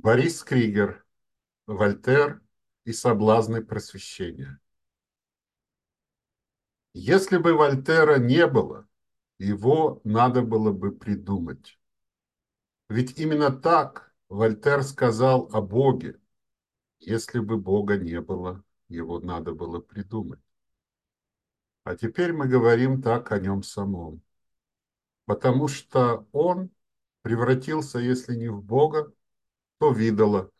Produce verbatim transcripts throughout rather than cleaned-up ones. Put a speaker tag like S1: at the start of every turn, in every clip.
S1: Борис Кригер, Вольтер и соблазны просвещения. Если бы Вольтера не было, его надо было бы придумать. Ведь именно так Вольтер сказал о Боге. Если бы Бога не было, его надо было придумать. А теперь мы говорим так о нем самом. Потому что он превратился, если не в Бога, то в идола.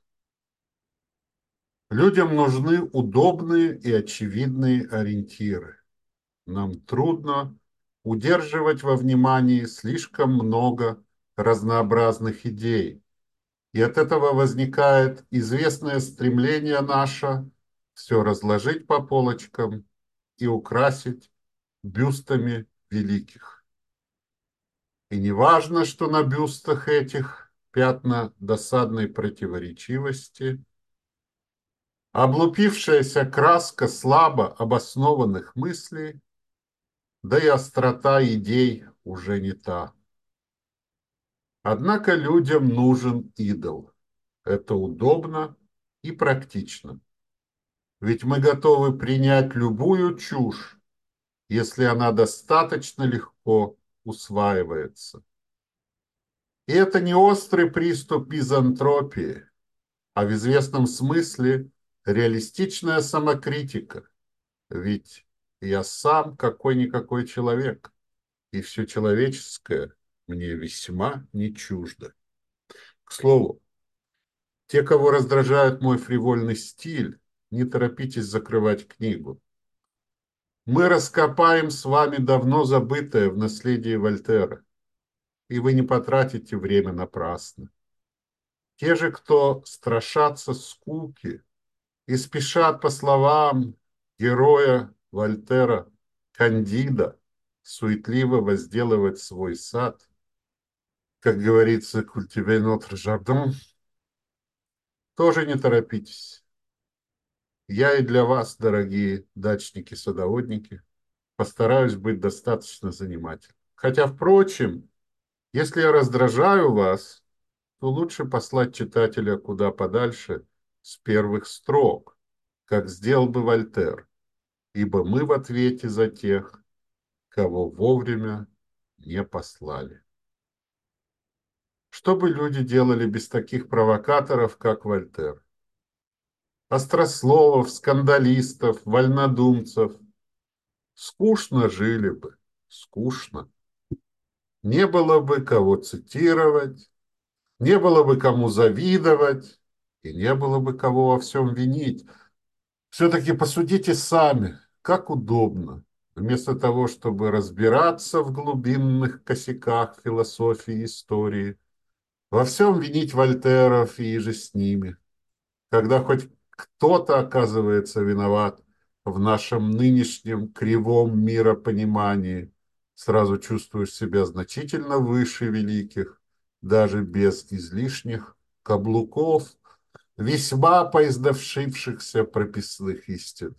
S1: Людям нужны удобные и очевидные ориентиры. Нам трудно удерживать во внимании слишком много разнообразных идей. И от этого возникает известное стремление наше все разложить по полочкам и украсить бюстами великих. И не важно, что на бюстах этих пятна досадной противоречивости, облупившаяся краска слабо обоснованных мыслей, да и острота идей уже не та. Однако людям нужен идол. Это удобно и практично. Ведь мы готовы принять любую чушь, если она достаточно легко усваивается. И это не острый приступ мизантропии, а в известном смысле реалистичная самокритика. Ведь я сам какой-никакой человек, и все человеческое мне весьма не чуждо. К слову, те, кого раздражает мой фривольный стиль, не торопитесь закрывать книгу. Мы раскопаем с вами давно забытое в наследии Вольтера, и вы не потратите время напрасно. Те же, кто страшатся скуки и спешат по словам героя Вольтера Кандида суетливо возделывать свой сад, как говорится, культиве notre jardin, тоже не торопитесь. Я и для вас, дорогие дачники-садоводники, постараюсь быть достаточно занимательным. Хотя, впрочем, если я раздражаю вас, то лучше послать читателя куда подальше с первых строк, как сделал бы Вольтер, ибо мы в ответе за тех, кого вовремя не послали. Что бы люди делали без таких провокаторов, как Вольтер? Острословов, скандалистов, вольнодумцев. Скучно жили бы, скучно. Не было бы кого цитировать, не было бы кому завидовать, и не было бы кого во всем винить. Все-таки посудите сами, как удобно, вместо того, чтобы разбираться в глубинных косяках философии и истории, во всем винить Вольтеров и иже с ними, когда хоть кто-то оказывается виноват в нашем нынешнем кривом миропонимании, сразу чувствуешь себя значительно выше великих, даже без излишних каблуков, весьма поиздавшившихся прописных истин.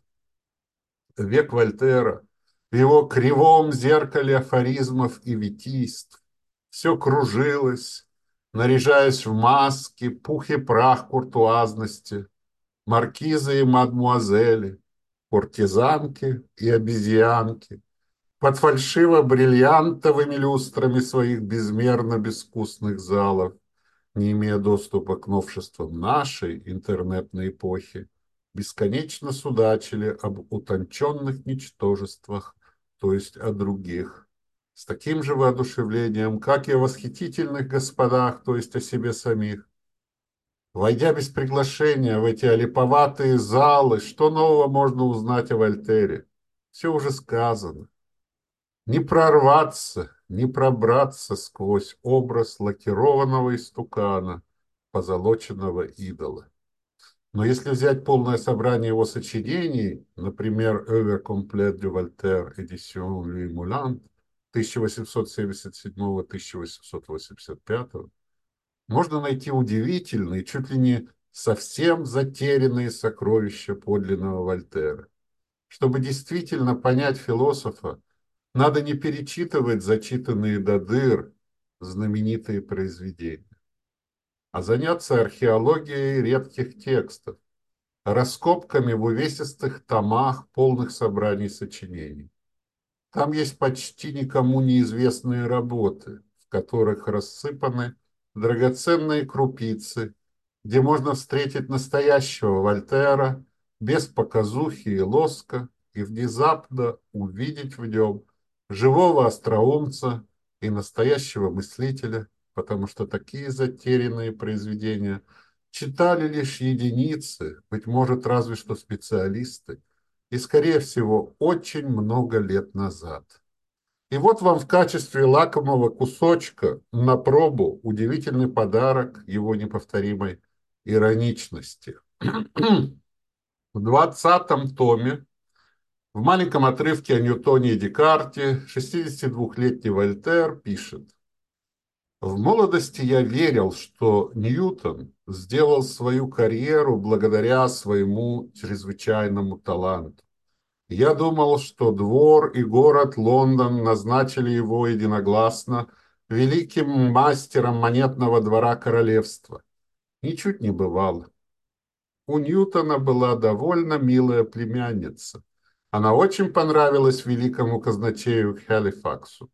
S1: Век Вольтера, в его кривом зеркале афоризмов и витийств, все кружилось, наряжаясь в маски, пух и прах куртуазности, маркизы и мадмуазели, куртизанки и обезьянки, под фальшиво-бриллиантовыми люстрами своих безмерно безвкусных залов, не имея доступа к новшествам нашей интернетной эпохи, бесконечно судачили об утонченных ничтожествах, то есть о других, с таким же воодушевлением, как и о восхитительных господах, то есть о себе самих. Войдя без приглашения в эти олиповатые залы, что нового можно узнать о Вольтере? Все уже сказано. Не прорваться, не пробраться сквозь образ лакированного истукана, позолоченного идола. Но если взять полное собрание его сочинений, например, «Œuvre complète de Voltaire, édition Louis Moulin» тысяча восемьсот семьдесят седьмого — тысяча восемьсот восемьдесят пятого, можно найти удивительные, чуть ли не совсем затерянные сокровища подлинного Вольтера. Чтобы действительно понять философа, надо не перечитывать зачитанные до дыр знаменитые произведения. а заняться археологией редких текстов, раскопками в увесистых томах, полных собраний сочинений. Там есть почти никому неизвестные работы, в которых рассыпаны драгоценные крупицы, где можно встретить настоящего Вольтера без показухи и лоска и внезапно увидеть в нем живого остроумца и настоящего мыслителя, потому что такие затерянные произведения читали лишь единицы, быть может, разве что специалисты, и, скорее всего, очень много лет назад. И вот вам в качестве лакомого кусочка на пробу удивительный подарок его неповторимой ироничности. В двадцатом томе, в маленьком отрывке о Ньютоне и Декарте, шестидесятидвухлетний Вольтер пишет: «В молодости я верил, что Ньютон сделал свою карьеру благодаря своему чрезвычайному таланту. Я думал, что двор и город Лондон назначили его единогласно великим мастером монетного двора королевства. Ничуть не бывало. У Ньютона была довольно милая племянница. Она очень понравилась великому казначею Халифаксу.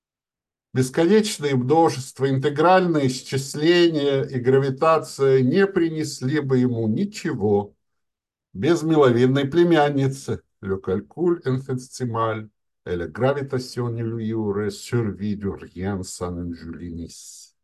S1: Бесконечные множества, интегральные исчисления и гравитация не принесли бы ему ничего без миловидной племянницы. Le calcul infinitésimal et la gravitation ne lui aurait servi de rien sans une jolie nièce».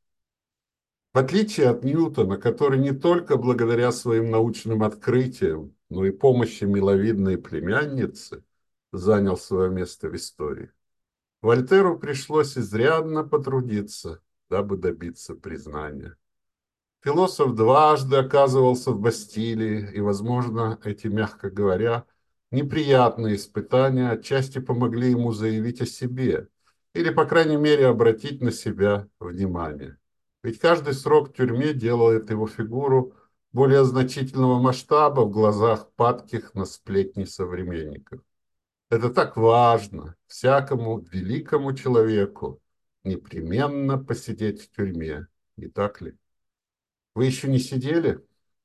S1: В отличие от Ньютона, который не только благодаря своим научным открытиям, но и помощи миловидной племянницы занял свое место в истории, Вольтеру пришлось изрядно потрудиться, дабы добиться признания. Философ дважды оказывался в Бастилии, и, возможно, эти, мягко говоря, неприятные испытания отчасти помогли ему заявить о себе или, по крайней мере, обратить на себя внимание. Ведь каждый срок в тюрьме делает его фигуру более значительного масштаба в глазах падких на сплетни современников. Это так важно всякому великому человеку непременно посидеть в тюрьме, не так ли? Вы еще не сидели?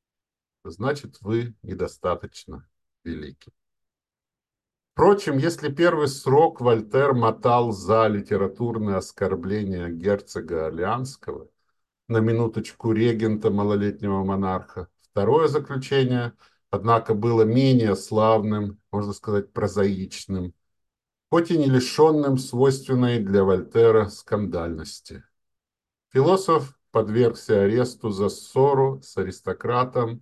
S1: Значит, вы недостаточно велики. Впрочем, если первый срок Вольтер мотал за литературное оскорбление герцога Орлеанского, на минуточку регента малолетнего монарха, второе заключение, однако, было менее славным, можно сказать, прозаичным, хоть и не лишенным свойственной для Вольтера скандальности. Философ подвергся аресту за ссору с аристократом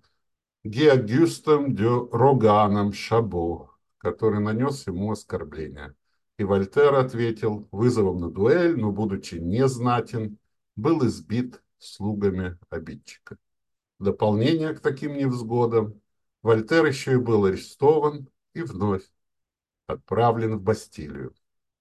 S1: Геогюстом де Роганом Шабо, который нанес ему оскорбление. И Вольтер ответил вызовом на дуэль, но, будучи незнатен, был избит слугами обидчика. В дополнение к таким невзгодам Вольтер еще и был арестован и вновь отправлен в Бастилию.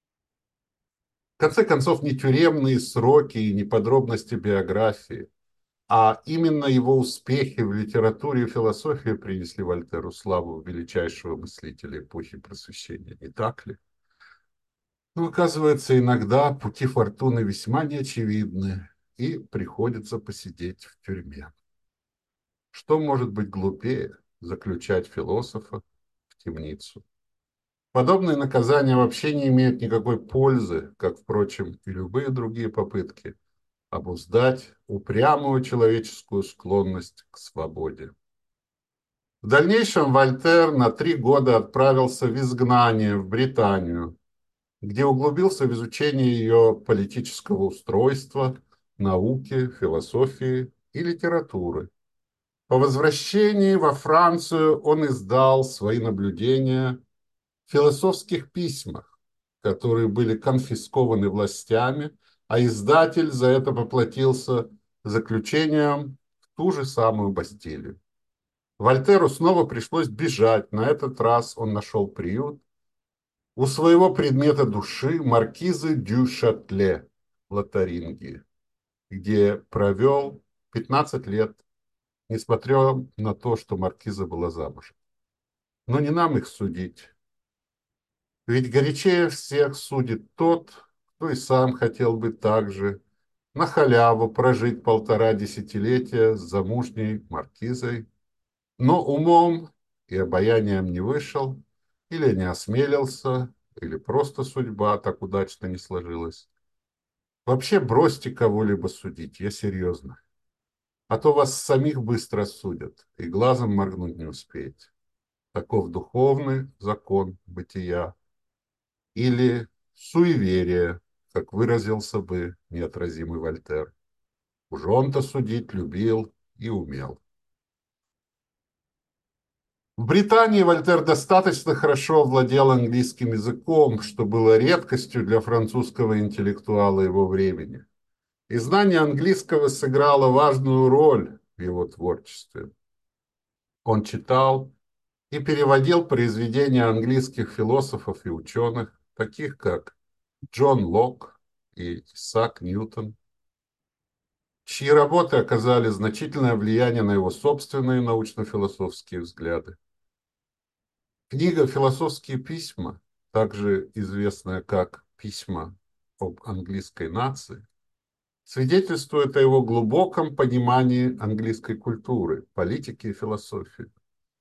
S1: В конце концов, не тюремные сроки и не подробности биографии, а именно его успехи в литературе и философии принесли Вольтеру славу величайшего мыслителя эпохи Просвещения, не так ли? Но, оказывается, иногда пути фортуны весьма неочевидны, и приходится посидеть в тюрьме. Что может быть глупее заключать философа в темницу? Подобные наказания вообще не имеют никакой пользы, как, впрочем, и любые другие попытки обуздать упрямую человеческую склонность к свободе. В дальнейшем Вольтер на три года отправился в изгнание в Британию, где углубился в изучение ее политического устройства, науки, философии и литературы. По возвращении во Францию он издал свои наблюдения в философских письмах, которые были конфискованы властями, а издатель за это поплатился заключением в ту же самую Бастилию. Вольтеру снова пришлось бежать. На этот раз он нашел приют у своего предмета души, маркизы дю Шатле, Лотарингии, где провел пятнадцать лет, несмотря на то, что маркиза была замужем. Но не нам их судить. Ведь горячее всех судит тот, кто и сам хотел быть так же на халяву прожить полтора десятилетия с замужней маркизой, но умом и обаянием не вышел, или не осмелился, или просто судьба так удачно не сложилась. Вообще бросьте кого-либо судить, я серьезно. А то вас самих быстро осудят, и глазом моргнуть не успеете. Таков духовный закон бытия. Или суеверие, как выразился бы неотразимый Вольтер. Уж он-то судить любил и умел. В Британии Вольтер достаточно хорошо владел английским языком, что было редкостью для французского интеллектуала его времени. И знание английского сыграло важную роль в его творчестве. Он читал и переводил произведения английских философов и ученых, таких как Джон Локк и Исаак Ньютон, чьи работы оказали значительное влияние на его собственные научно-философские взгляды. Книга «Философские письма», также известная как «Письма об английской нации», свидетельствует о его глубоком понимании английской культуры, политики и философии.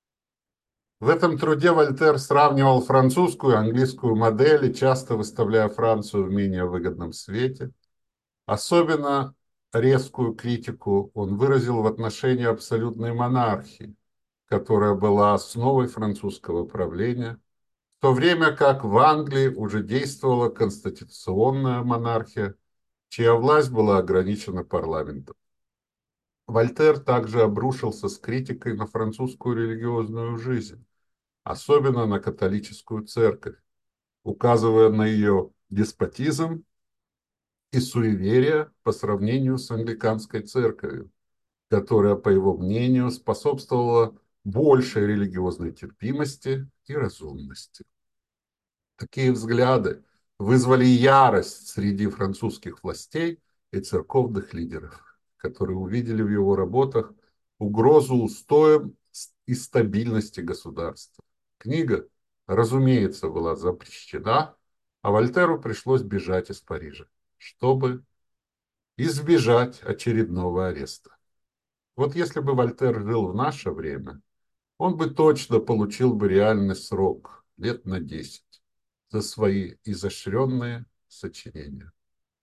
S1: В этом труде Вольтер сравнивал французскую и английскую модели, часто выставляя Францию в менее выгодном свете. Особенно резкую критику он выразил в отношении абсолютной монархии, которая была основой французского правления, в то время как в Англии уже действовала конституционная монархия, чья власть была ограничена парламентом. Вольтер также обрушился с критикой на французскую религиозную жизнь, особенно на католическую церковь, указывая на ее деспотизм и суеверия по сравнению с англиканской церковью, которая, по его мнению, способствовала большей религиозной терпимости и разумности. Такие взгляды вызвали ярость среди французских властей и церковных лидеров, которые увидели в его работах угрозу устоям и стабильности государства. Книга, разумеется, была запрещена, а Вольтеру пришлось бежать из Парижа, чтобы избежать очередного ареста. Вот если бы Вольтер жил в наше время, он бы точно получил бы реальный срок, лет на десять, за свои изощренные сочинения.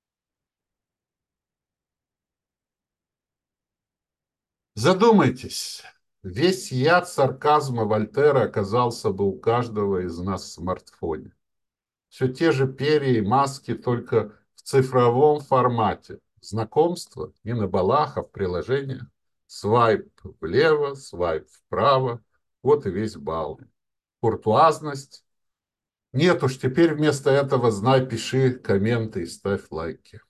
S1: Задумайтесь, весь яд сарказма Вольтера оказался бы у каждого из нас в смартфоне. Все те же перья и маски, только в цифровом формате. Знакомство не на балах, а в приложениях. Свайп влево, свайп вправо. Вот и весь бал. Куртуазность. Нет уж, теперь вместо этого знай, пиши комменты и ставь лайки.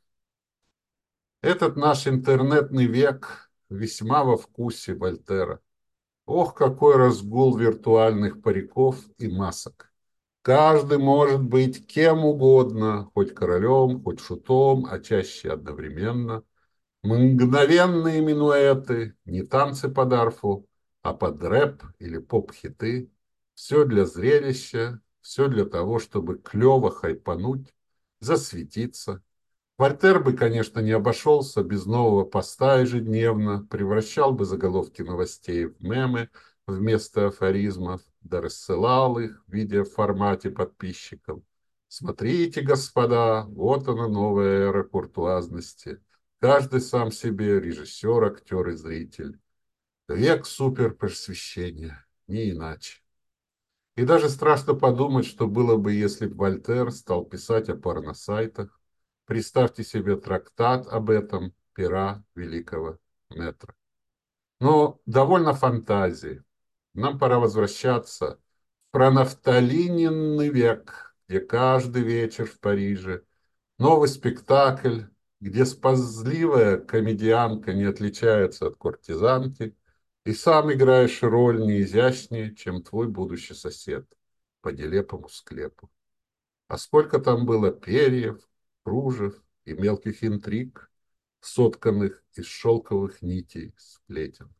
S1: Этот наш интернетный век весьма во вкусе Вольтера. Ох, какой разгул виртуальных париков и масок. Каждый может быть кем угодно, хоть королем, хоть шутом, а чаще одновременно. Мгновенные минуэты, не танцы под арфу, а под рэп или поп-хиты. Все для зрелища, все для того, чтобы клево хайпануть, засветиться. Вольтер бы, конечно, не обошелся без нового поста ежедневно, превращал бы заголовки новостей в мемы вместо афоризмов, да рассылал их в видеоформате подписчикам. Смотрите, господа, вот она новая эра куртуазности. Каждый сам себе режиссер, актер и зритель. Век суперпросвещения, не иначе. И даже страшно подумать, что было бы, если бы Вольтер стал писать о порносайтах. Представьте себе трактат об этом пера великого метра. Но довольно фантазии. Нам пора возвращаться в пронафталиненный век, где каждый вечер в Париже новый спектакль, где спазливая комедианка не отличается от куртизанки, и сам играешь роль не изящнее, чем твой будущий сосед по нелепому склепу. А сколько там было перьев, кружев и мелких интриг, сотканных из шелковых нитей сплетен.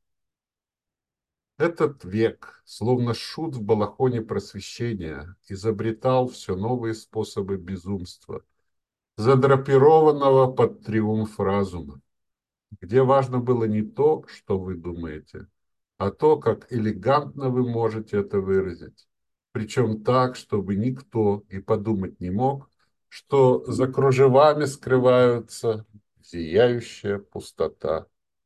S1: Этот век, словно шут в балахоне просвещения, изобретал все новые способы безумства, задрапированного под триумф разума, где важно было не то, что вы думаете, а то, как элегантно вы можете это выразить. Причем так, чтобы никто и подумать не мог, что за кружевами скрываются зияющая пустота.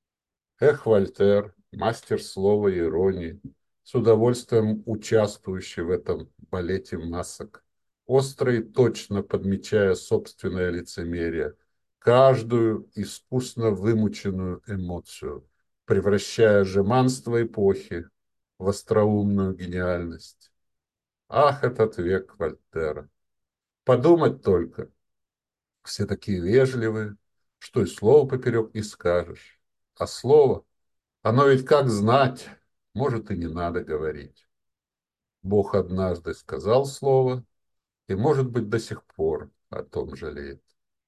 S1: Эх, Вольтер, мастер слова и иронии, с удовольствием участвующий в этом балете масок, остро и точно подмечая собственное лицемерие, каждую искусно вымученную эмоцию, превращая жеманство эпохи в остроумную гениальность. Ах, этот век Вольтера! Подумать только, все такие вежливые, что и слова поперек не скажешь. А слово, оно ведь как знать, может и не надо говорить. Бог однажды сказал слово, и, может быть, до сих пор о том жалеет.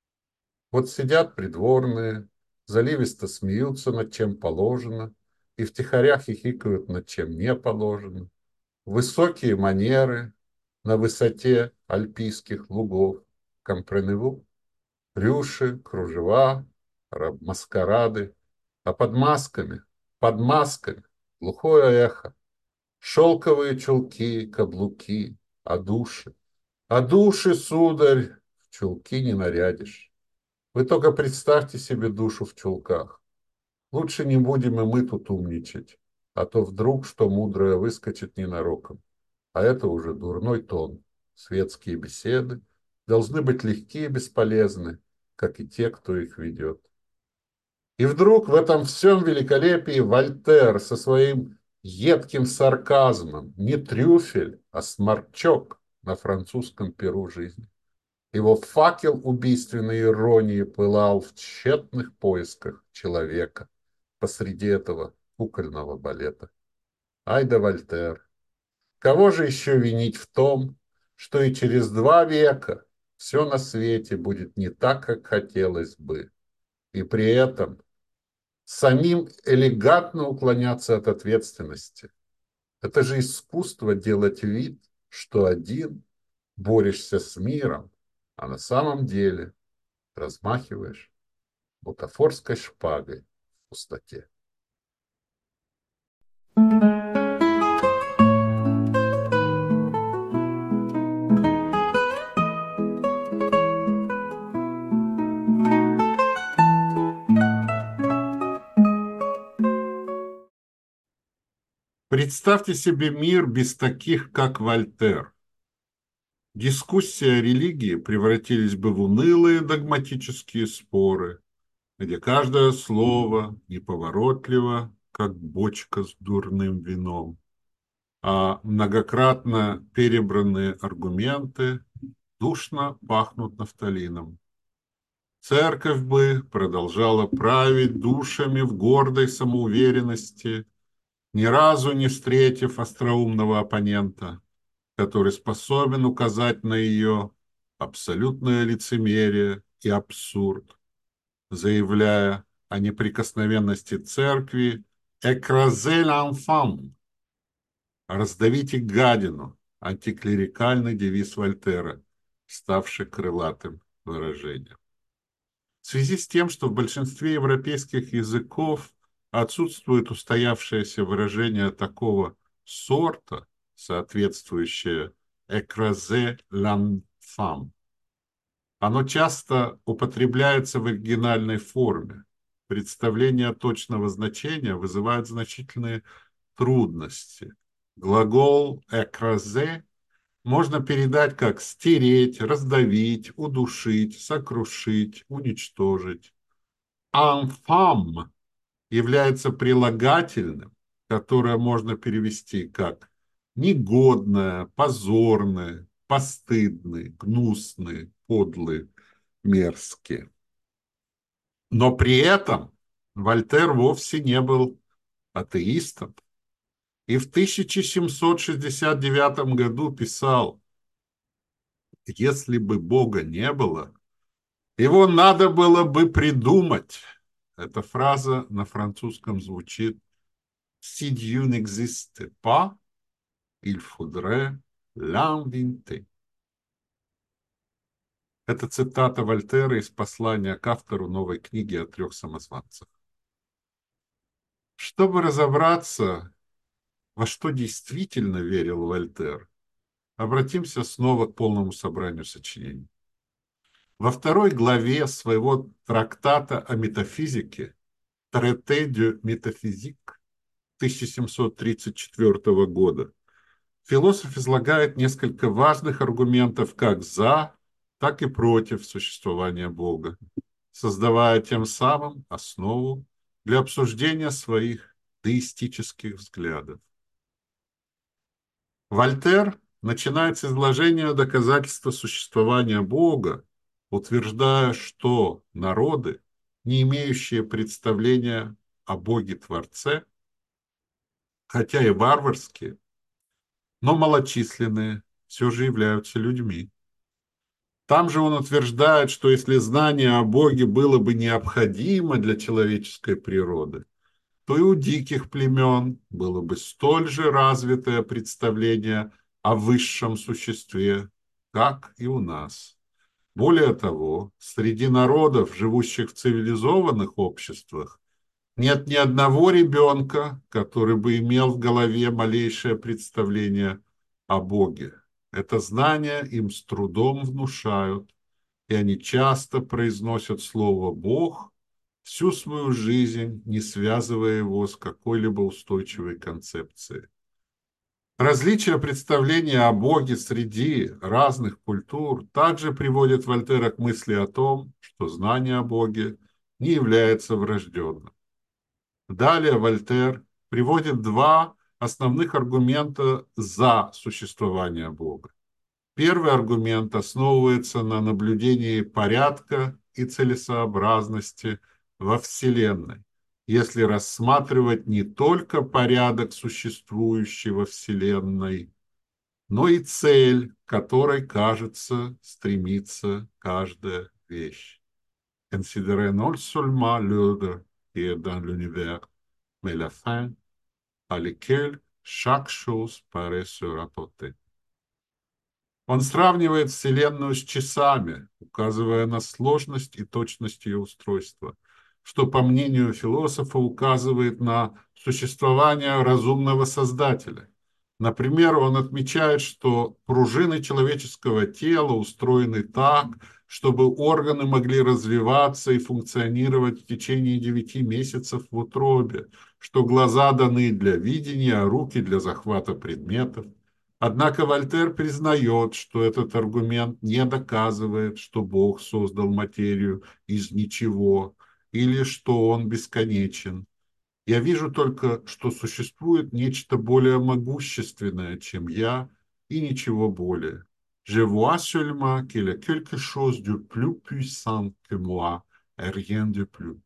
S1: Вот сидят придворные, заливисто смеются над чем положено, и втихаря хихикают над чем не положено. Высокие манеры на высоте альпийских лугов. Компреневу? Рюши, кружева, ра- маскарады. А под масками, под масками глухое эхо. Шелковые чулки, каблуки, а души. А души, сударь, в чулки не нарядишь. Вы только представьте себе душу в чулках. Лучше не будем и мы тут умничать, а то вдруг что мудрое выскочит ненароком. А это уже дурной тон. Светские беседы должны быть легкие и бесполезны, как и те, кто их ведет. И вдруг в этом всем великолепии Вольтер со своим едким сарказмом, не трюфель, а сморчок на французском перу жизни. Его факел убийственной иронии пылал в тщетных поисках человека посреди этого кукольного балета. Ай да Вольтер! Кого же еще винить в том, что и через два века все на свете будет не так, как хотелось бы, и при этом самим элегантно уклоняться от ответственности? Это же искусство делать вид, что один борешься с миром, а на самом деле размахиваешь бутафорской шпагой в пустоте. Представьте себе мир без таких, как Вольтер. Дискуссии о религии превратились бы в унылые догматические споры, где каждое слово неповоротливо, как бочка с дурным вином, а многократно перебранные аргументы душно пахнут нафталином. Церковь бы продолжала править душами в гордой самоуверенности, ни разу не встретив остроумного оппонента, который способен указать на ее абсолютное лицемерие и абсурд, заявляя о неприкосновенности церкви «écraser l'enfant», «раздавите гадину», антиклерикальный девиз Вольтера, ставший крылатым выражением. В связи с тем, что в большинстве европейских языков отсутствует устоявшееся выражение такого сорта, соответствующее «écraser l'enfant», оно часто употребляется в оригинальной форме. Представление точного значения вызывает значительные трудности. Глагол «écraser» можно передать как «стереть», «раздавить», «удушить», «сокрушить», «уничтожить». «Infâme» является прилагательным, которое можно перевести как негодное, позорное, постыдный, гнусный, подлый, мерзкий. Но при этом Вольтер вовсе не был атеистом. И в тысяча семьсот шестьдесят девятом году писал: «Если бы Бога не было, его надо было бы придумать». Эта фраза на французском звучит: «Si Dieu n'existe pas, il faudrait l'inventer». Это цитата Вольтера из послания к автору новой книги о трех самозванцах. Чтобы разобраться, во что действительно верил Вольтер, обратимся снова к полному собранию сочинений. Во второй главе своего трактата о метафизике «Traité de métaphysique» тысяча семьсот тридцать четвёртого года философ излагает несколько важных аргументов как за, так и против существования Бога, создавая тем самым основу для обсуждения своих деистических взглядов. Вольтер начинает с изложения доказательства существования Бога, утверждая, что народы, не имеющие представления о Боге-творце, хотя и варварские, но малочисленные, все же являются людьми. Там же он утверждает, что если знание о Боге было бы необходимо для человеческой природы, то и у диких племен было бы столь же развитое представление о высшем существе, как и у нас. Более того, среди народов, живущих в цивилизованных обществах, нет ни одного ребенка, который бы имел в голове малейшее представление о Боге. Это знание им с трудом внушают, и они часто произносят слово «Бог» всю свою жизнь, не связывая его с какой-либо устойчивой концепцией. Различия представления о Боге среди разных культур также приводят Вольтера к мысли о том, что знание о Боге не является врожденным. Далее Вольтер приводит два основных аргумента за существование Бога. Первый аргумент основывается на наблюдении порядка и целесообразности во Вселенной, если рассматривать не только порядок, существующий во Вселенной, но и цель, к которой, кажется, стремится каждая вещь. Considérez non seulement l'ordre qui est dans l'univers, mais la fin à laquelle chaque chose paraît se rapporter. Он сравнивает Вселенную с часами, указывая на сложность и точность ее устройства, что, по мнению философа, указывает на существование разумного создателя. Например, он отмечает, что пружины человеческого тела устроены так, чтобы органы могли развиваться и функционировать в течение девяти месяцев в утробе, что глаза даны для видения, а руки для захвата предметов. Однако Вольтер признает, что этот аргумент не доказывает, что Бог создал материю из ничего или что он бесконечен. Я вижу только, что существует нечто более могущественное, чем я, и ничего более. Je vois seulement qu'il y a quelque chose de plus puissant que moi, et rien de plus.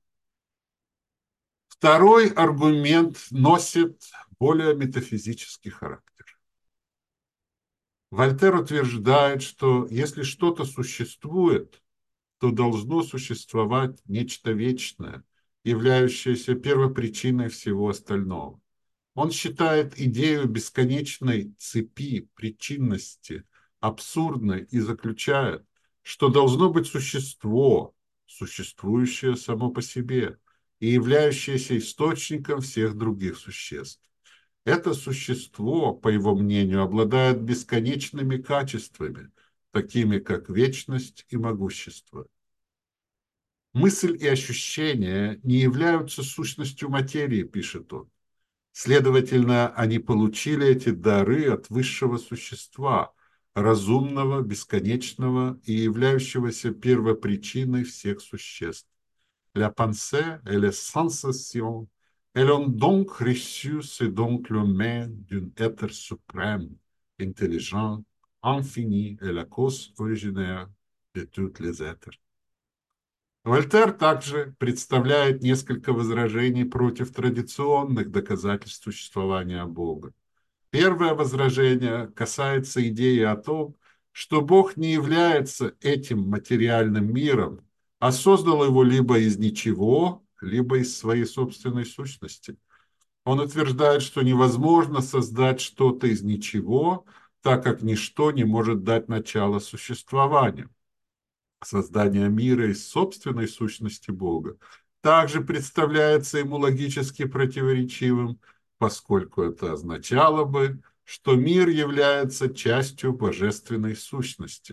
S1: Второй аргумент носит более метафизический характер. Вольтер утверждает, что если что-то существует, то должно существовать нечто вечное, являющееся первопричиной всего остального. Он считает идею бесконечной цепи причинности абсурдной и заключает, что должно быть существо, существующее само по себе и являющееся источником всех других существ. Это существо, по его мнению, обладает бесконечными качествами, такими как вечность и могущество. Мысль и ощущения не являются сущностью материи, пишет он. Следовательно, они получили эти дары от высшего существа, разумного, бесконечного и являющегося первопричиной всех существ. La pensée et les sensations, elles ont donc reçu ce don commun d'un être suprême, intelligent, infini et la cause originaire de tous les êtres. Вольтер также представляет несколько возражений против традиционных доказательств существования Бога. Первое возражение касается идеи о том, что Бог не является этим материальным миром, а создал его либо из ничего, либо из своей собственной сущности. Он утверждает, что невозможно создать что-то из ничего, так как ничто не может дать начало существованию. создания мира из собственной сущности Бога, также представляется ему логически противоречивым, поскольку это означало бы, что мир является частью божественной сущности.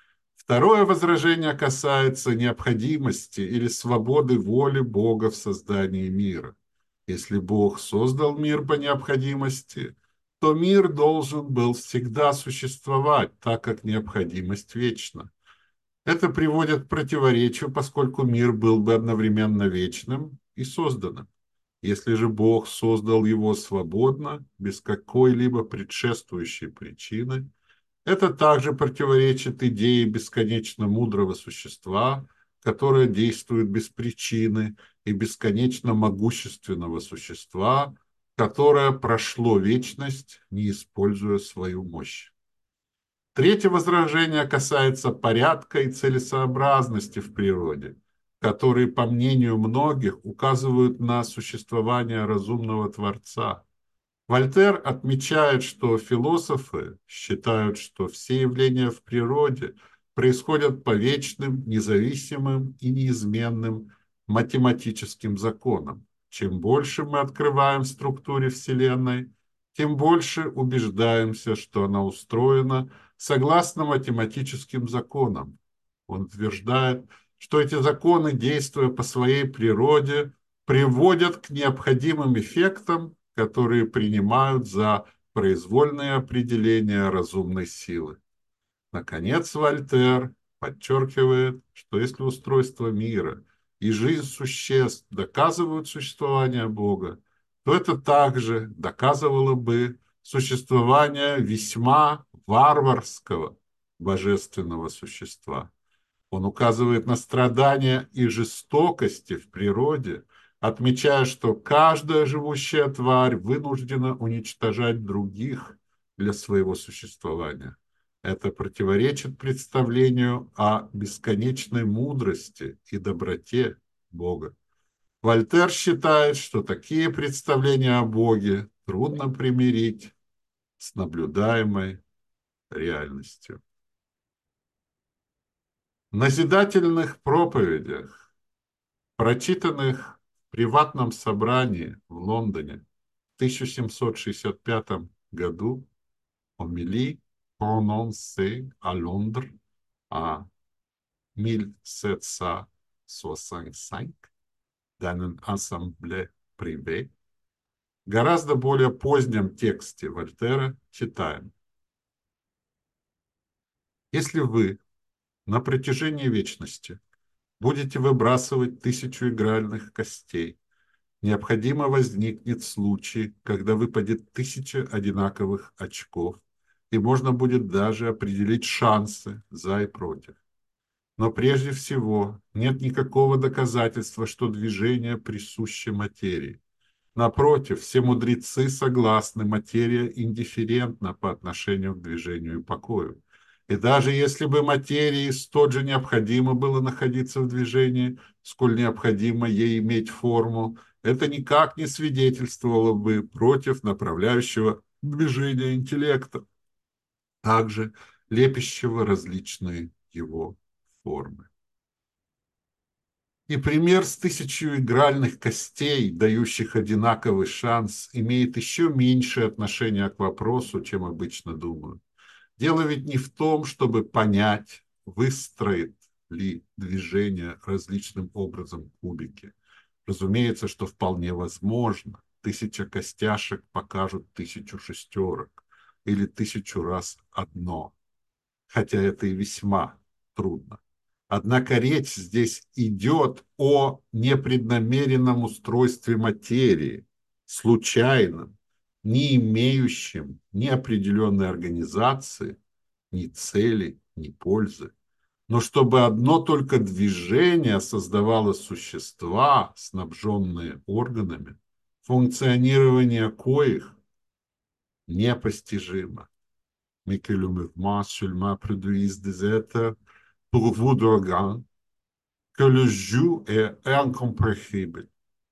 S1: Второе возражение касается необходимости или свободы воли Бога в создании мира. Если Бог создал мир по необходимости, то мир должен был всегда существовать, так как необходимость вечна. Это приводит к противоречию, поскольку мир был бы одновременно вечным и созданным. Если же Бог создал его свободно, без какой-либо предшествующей причины, это также противоречит идее бесконечно мудрого существа, которое действует без причины, и бесконечно могущественного существа, которое прошло вечность, не используя свою мощь. Третье возражение касается порядка и целесообразности в природе, которые, по мнению многих, указывают на существование разумного Творца. Вольтер отмечает, что философы считают, что все явления в природе происходят по вечным, независимым и неизменным математическим законам. Чем больше мы открываем в структуре Вселенной, тем больше убеждаемся, что она устроена согласно математическим законам. Он утверждает, что эти законы, действуя по своей природе, приводят к необходимым эффектам, которые принимают за произвольные определения разумной силы. Наконец, Вольтер подчеркивает, что если устройство мира и жизнь существ доказывают существование Бога, то это также доказывало бы существование весьма варварского божественного существа. Он указывает на страдания и жестокости в природе, отмечая, что каждая живущая тварь вынуждена уничтожать других для своего существования. Это противоречит представлению о бесконечной мудрости и доброте Бога. Вольтер считает, что такие представления о Боге трудно примирить с наблюдаемой реальностью. В назидательных проповедях, прочитанных в приватном собрании в Лондоне в тысяча семьсот шестьдесят пятом году, Homélie prononcée à Londres en mille sept cent soixante-cinq dans une assemblée privée, гораздо более позднем тексте Вольтера читаем: «Если вы на протяжении вечности будете выбрасывать тысячу игральных костей, необходимо возникнет случай, когда выпадет тысяча одинаковых очков, и можно будет даже определить шансы за и против. Но прежде всего нет никакого доказательства, что движение присуще материи. Напротив, все мудрецы согласны, материя индифферентна по отношению к движению и покою. И даже если бы материи столь же необходимо было находиться в движении, сколь необходимо ей иметь форму, это никак не свидетельствовало бы против направляющего движения интеллекта, также лепящего различные его формы. И пример с тысячей игральных костей, дающих одинаковый шанс, имеет еще меньшее отношение к вопросу, чем обычно думают. Дело ведь не в том, чтобы понять, выстроит ли движение различным образом кубики. Разумеется, что вполне возможно. Тысяча костяшек покажут тысячу шестерок или тысячу раз одно, хотя это и весьма трудно. Однако речь здесь идет о непреднамеренном устройстве материи, случайном, не имеющем ни определенной организации, ни цели, ни пользы. Но чтобы одно только движение создавало существа, снабженные органами, функционирование коих непостижимо. Mais que le mouvement seulement produise des êtres pourvus d'organes, que le jeu est incompréhensible.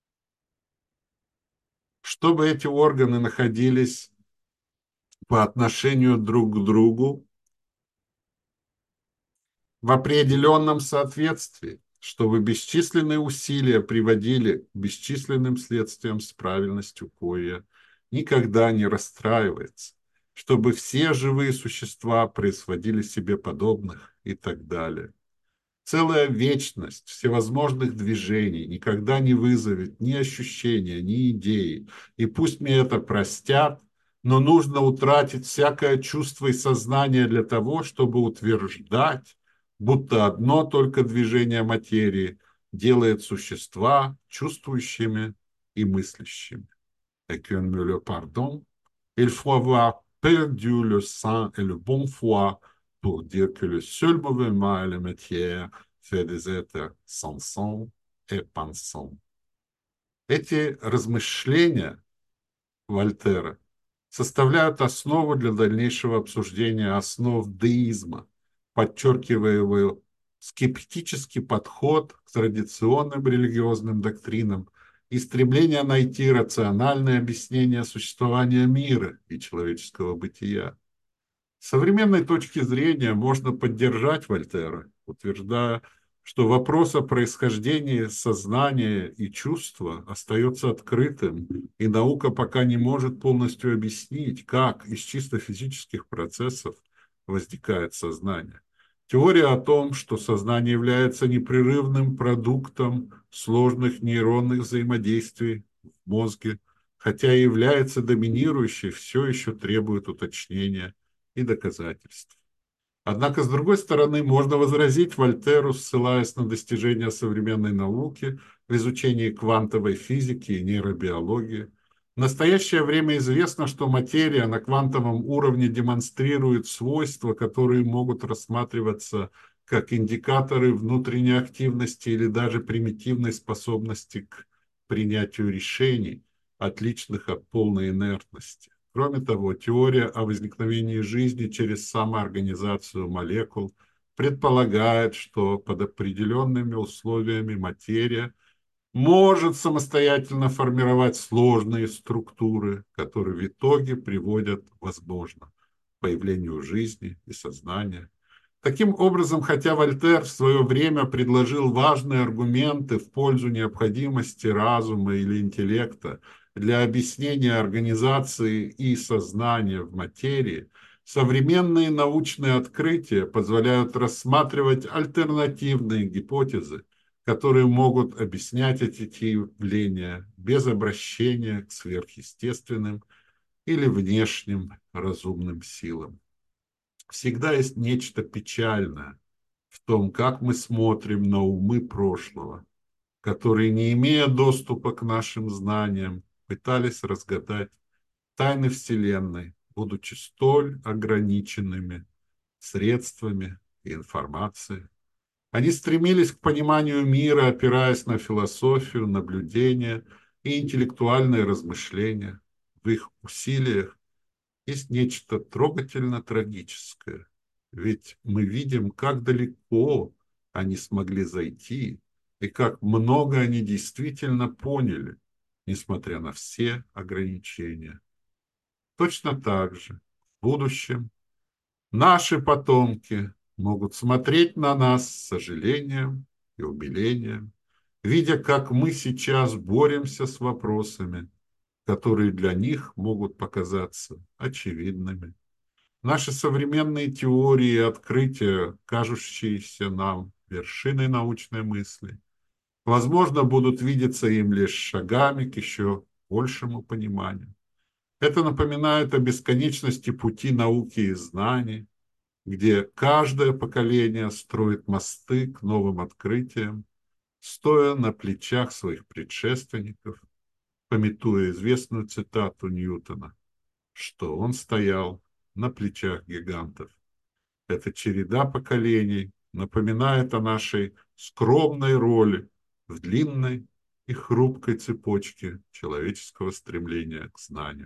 S1: Чтобы эти органы находились по отношению друг к другу в определенном соответствии, чтобы бесчисленные усилия приводили к бесчисленным следствиям с правильностью, кое никогда не расстраивается, чтобы все живые существа производили себе подобных и так далее. Целая вечность всевозможных движений никогда не вызовет ни ощущения, ни идеи. И пусть мне это простят, но нужно утратить всякое чувство и сознание для того, чтобы утверждать, будто одно только движение материи делает существа чувствующими и мыслящими. Et que me le pardon, il faut avoir perdu le sang et le bon foi pour dire que le seul mouvement est la matière fait des êtres sensants et pensants. Эти размышления Вольтера составляют основу для дальнейшего обсуждения основ деизма, подчеркивая его скептический подход к традиционным религиозным доктринам и стремление найти рациональное объяснение существования мира и человеческого бытия. С современной точки зрения можно поддержать Вольтера, утверждая, что вопрос о происхождении сознания и чувства остается открытым, и наука пока не может полностью объяснить, как из чисто физических процессов возникает сознание. Теория о том, что сознание является непрерывным продуктом сложных нейронных взаимодействий в мозге, хотя и является доминирующей, все еще требует уточнения и доказательств. Однако, с другой стороны, можно возразить Вольтеру, ссылаясь на достижения современной науки в изучении квантовой физики и нейробиологии. В настоящее время известно, что материя на квантовом уровне демонстрирует свойства, которые могут рассматриваться как индикаторы внутренней активности или даже примитивной способности к принятию решений, отличных от полной инертности. Кроме того, теория о возникновении жизни через самоорганизацию молекул предполагает, что под определенными условиями материя может самостоятельно формировать сложные структуры, которые в итоге приводят, возможно, к появлению жизни и сознания. Таким образом, хотя Вольтер в свое время предложил важные аргументы в пользу необходимости разума или интеллекта для объяснения организации и сознания в материи, современные научные открытия позволяют рассматривать альтернативные гипотезы, которые могут объяснять эти явления без обращения к сверхъестественным или внешним разумным силам. Всегда есть нечто печальное в том, как мы смотрим на умы прошлого, которые, не имея доступа к нашим знаниям, пытались разгадать тайны Вселенной, будучи столь ограниченными средствами и информацией. Они стремились к пониманию мира, опираясь на философию, наблюдения и интеллектуальные размышления. В их усилиях есть нечто трогательно трагическое. Ведь мы видим, как далеко они смогли зайти и как много они действительно поняли, несмотря на все ограничения. Точно так же в будущем наши потомки могут смотреть на нас с сожалением и умилением, видя, как мы сейчас боремся с вопросами, которые для них могут показаться очевидными. Наши современные теории и открытия, кажущиеся нам вершиной научной мысли, возможно, будут видеться им лишь шагами к еще большему пониманию. Это напоминает о бесконечности пути науки и знаний, где каждое поколение строит мосты к новым открытиям, стоя на плечах своих предшественников, памятуя известную цитату Ньютона, что он стоял на плечах гигантов. Эта череда поколений напоминает о нашей скромной роли в длинной и хрупкой цепочке человеческого стремления к знанию.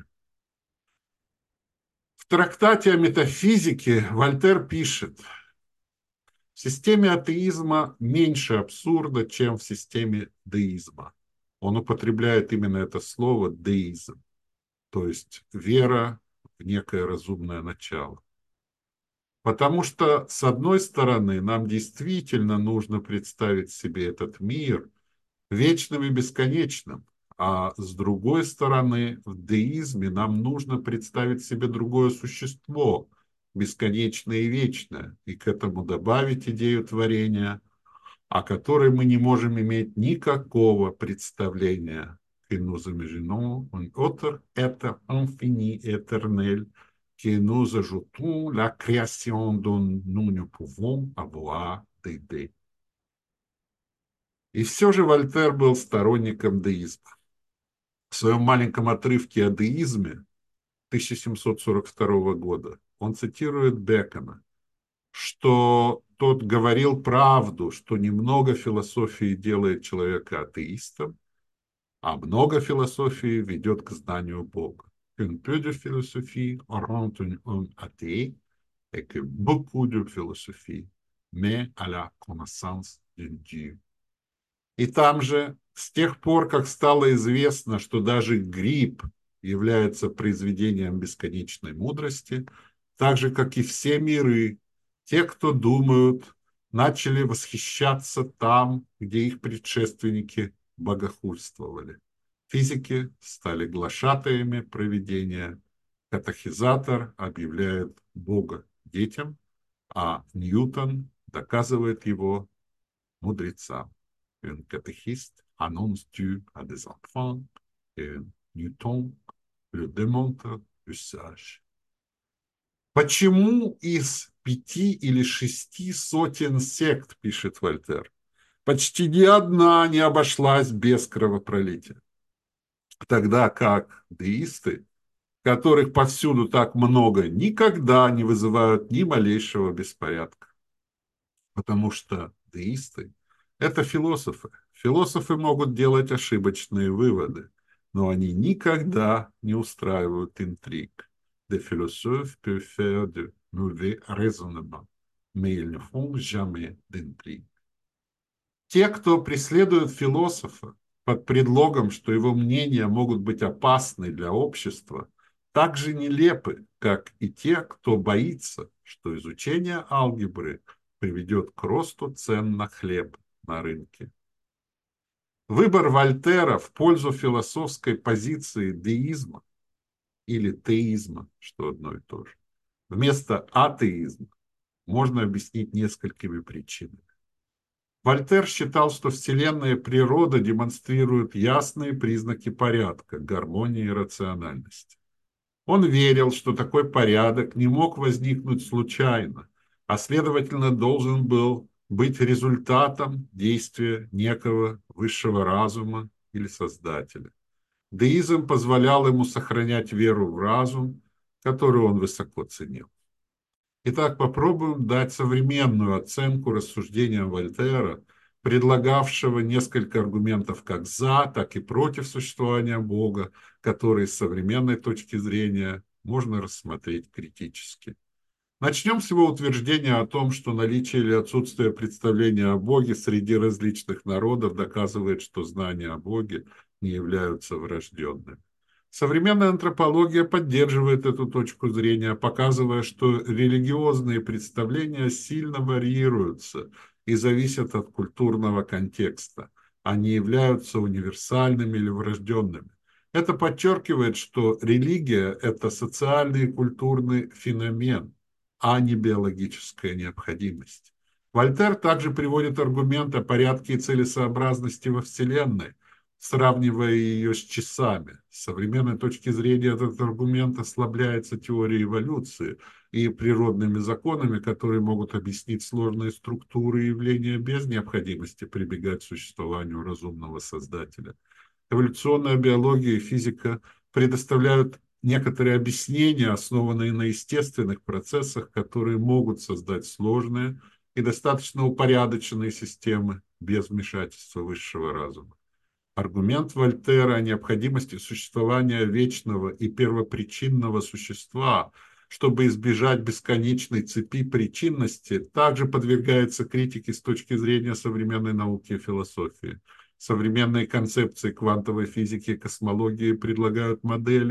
S1: В трактате о метафизике Вольтер пишет: в системе атеизма меньше абсурда, чем в системе деизма. Он употребляет именно это слово «деизм», то есть вера в некое разумное начало. Потому что, с одной стороны, нам действительно нужно представить себе этот мир вечным и бесконечным, а с другой стороны, в деизме нам нужно представить себе другое существо, бесконечное и вечное, и к этому добавить идею творения, о которой мы не можем иметь никакого представления. Que nous imaginons un autre être infini et éternel, que nous ajoutons la création dont nous ne pouvons avoir d'idée. И все же Вольтер был сторонником деизма. В своем маленьком отрывке о деизме тысяча семьсот сорок второго года он цитирует Бекона, что тот говорил правду, что немного философии делает человека атеистом, а много философии ведет к знанию Бога. Un peu de philosophie rend un homme athée, et que beaucoup de philosophie met à la connaissance de Dieu. И там же, с тех пор, как стало известно, что даже гриб является произведением бесконечной мудрости, так же, как и все миры, те, кто думают, начали восхищаться там, где их предшественники богохульствовали. Физики стали глашатаями провидения, катехизатор объявляет Бога детям, а Ньютон доказывает его мудрецам. Un catéchiste annonce Dieu à des enfants, et Newton le démontre du sage. Почему из пяти или шести сотен сект, пишет Вольтер, почти ни одна не обошлась без кровопролития? Тогда как деисты, которых повсюду так много, никогда не вызывают ни малейшего беспорядка. Потому что деисты – это философы. Философы могут делать ошибочные выводы, но они никогда не устраивают интриг. Des philosophes peuvent faire de mauvais raisonnements, mais ils ne font jamais d'intrigue. Те, кто преследует философа под предлогом, что его мнения могут быть опасны для общества, так же нелепы, как и те, кто боится, что изучение алгебры приведет к росту цен на хлеб на рынке. Выбор Вольтера в пользу философской позиции деизма или теизма, что одно и то же, вместо атеизма можно объяснить несколькими причинами. Вольтер считал, что Вселенная и природа демонстрируют ясные признаки порядка, гармонии и рациональности. Он верил, что такой порядок не мог возникнуть случайно, а следовательно должен был быть результатом действия некого высшего разума или создателя. Деизм позволял ему сохранять веру в разум, которую он высоко ценил. Итак, попробуем дать современную оценку рассуждениям Вольтера, предлагавшего несколько аргументов как за, так и против существования Бога, которые с современной точки зрения можно рассмотреть критически. Начнем с его утверждения о том, что наличие или отсутствие представления о Боге среди различных народов доказывает, что знания о Боге не являются врожденными. Современная антропология поддерживает эту точку зрения, показывая, что религиозные представления сильно варьируются и зависят от культурного контекста. Они являются универсальными или врожденными. Это подчеркивает, что религия – это социальный и культурный феномен, а не биологическая необходимость. Вольтер также приводит аргумент о порядке и целесообразности во Вселенной, сравнивая ее с часами. С современной точки зрения этот аргумент ослабляется теорией эволюции и природными законами, которые могут объяснить сложные структуры и явления без необходимости прибегать к существованию разумного создателя. Эволюционная биология и физика предоставляют некоторые объяснения, основанные на естественных процессах, которые могут создать сложные и достаточно упорядоченные системы без вмешательства высшего разума. Аргумент Вольтера о необходимости существования вечного и первопричинного существа, чтобы избежать бесконечной цепи причинности, также подвергается критике с точки зрения современной науки и философии. Современные концепции квантовой физики и космологии предлагают модели,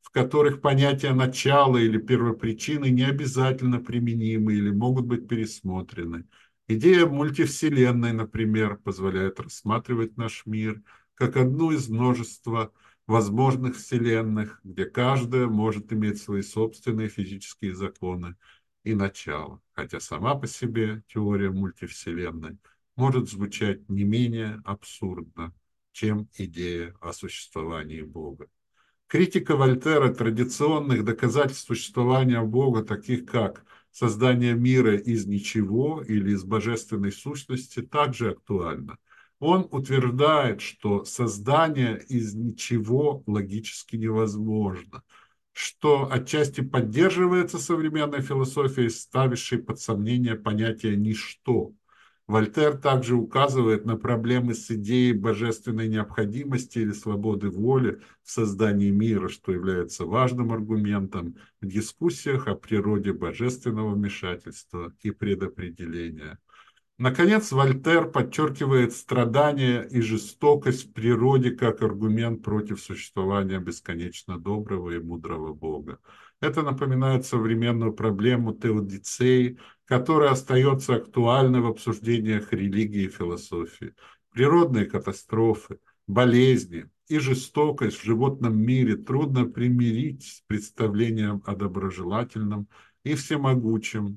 S1: в которых понятия начала или первопричины не обязательно применимы или могут быть пересмотрены. Идея мультивселенной, например, позволяет рассматривать наш мир как одну из множества возможных вселенных, где каждая может иметь свои собственные физические законы и начало, хотя сама по себе теория мультивселенной может звучать не менее абсурдно, чем идея о существовании Бога. Критика Вольтера традиционных доказательств существования Бога, таких как создание мира из ничего или из божественной сущности, также актуальна. Он утверждает, что создание из ничего логически невозможно, что отчасти поддерживается современной философией, ставившей под сомнение понятие «ничто». Вольтер также указывает на проблемы с идеей божественной необходимости или свободы воли в создании мира, что является важным аргументом в дискуссиях о природе божественного вмешательства и предопределения. Наконец, Вольтер подчеркивает страдания и жестокость в природе как аргумент против существования бесконечно доброго и мудрого Бога. Это напоминает современную проблему теодицеи, которая остается актуальной в обсуждениях религии и философии. Природные катастрофы, болезни и жестокость в животном мире трудно примирить с представлением о доброжелательном и всемогучем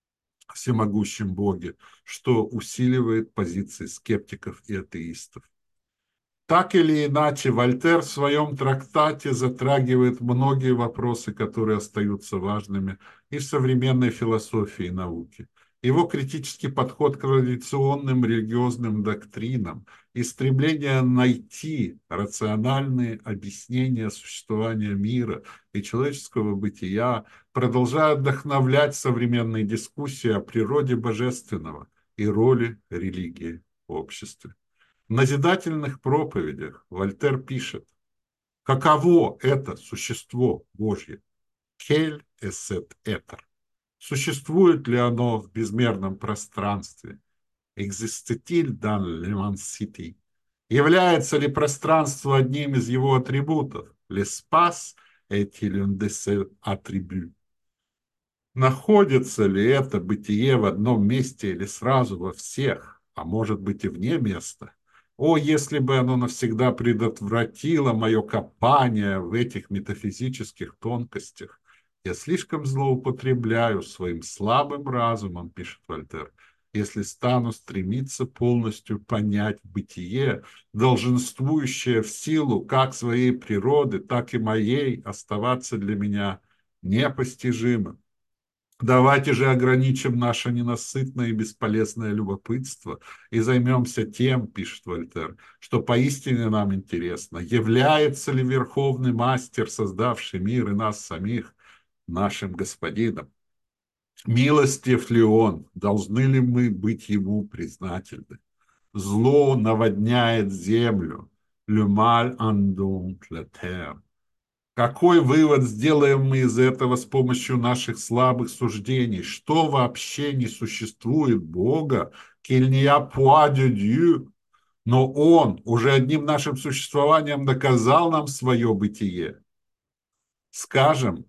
S1: всемогущем Боге, что усиливает позиции скептиков и атеистов. Так или иначе, Вольтер в своем трактате затрагивает многие вопросы, которые остаются важными и в современной философии и науке. Его критический подход к традиционным религиозным доктринам и стремление найти рациональные объяснения существования мира и человеческого бытия продолжают вдохновлять современные дискуссии о природе божественного и роли религии в обществе. В назидательных проповедях Вольтер пишет: «Каково это существо Божье? Кель эсет этер? Существует ли оно в безмерном пространстве? Экзистетиль дан лимансити? Является ли пространство одним из его атрибутов? L'espace est-il un de ses attributs?» Находится ли это бытие в одном месте или сразу во всех, а может быть и вне места? О, если бы оно навсегда предотвратило мое копание в этих метафизических тонкостях! Я слишком злоупотребляю своим слабым разумом, пишет Вольтер, если стану стремиться полностью понять бытие, долженствующее в силу как своей природы, так и моей, оставаться для меня непостижимым. Давайте же ограничим наше ненасытное и бесполезное любопытство и займемся тем, пишет Вольтер, что поистине нам интересно. Является ли Верховный Мастер, создавший мир и нас самих, нашим Господином? Милостив ли Он? Должны ли мы быть Ему признательны? Зло наводняет землю. Le mal inonde la terre. Какой вывод сделаем мы из этого с помощью наших слабых суждений? Что вообще не существует Бога, qu'il n'y a point de Dieu, но Он уже одним нашим существованием доказал нам свое бытие. Скажем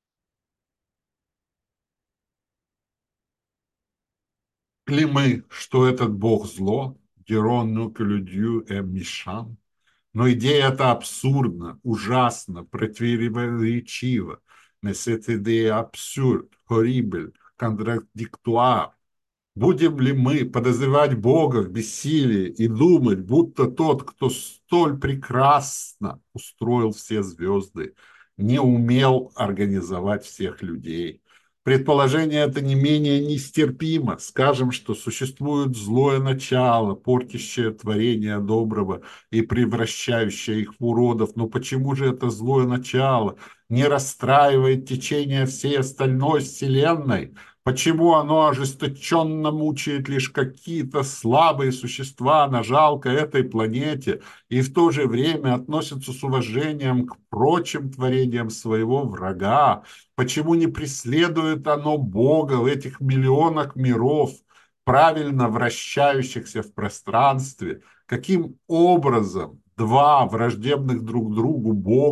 S1: ли мы, что этот Бог зло, dirons-nous que le Dieu est méchant? Но идея эта абсурдна, ужасна, противоречива. Mais cette idée absurde, horrible, contradictoire. Будем ли мы подозревать Бога в бессилии и думать, будто тот, кто столь прекрасно устроил все звезды, не умел организовать всех людей? Предположение это не менее нестерпимо. Скажем, что существует злое начало, портящее творение доброго и превращающее их в уродов. Но почему же это злое начало не расстраивает течение всей остальной вселенной? Почему оно ожесточенно мучает лишь какие-то слабые существа на жалкой этой планете и в то же время относится с уважением к прочим творениям своего врага? Почему не преследует оно Бога в этих миллионах миров, правильно вращающихся в пространстве? Каким образом два враждебных друг другу Бога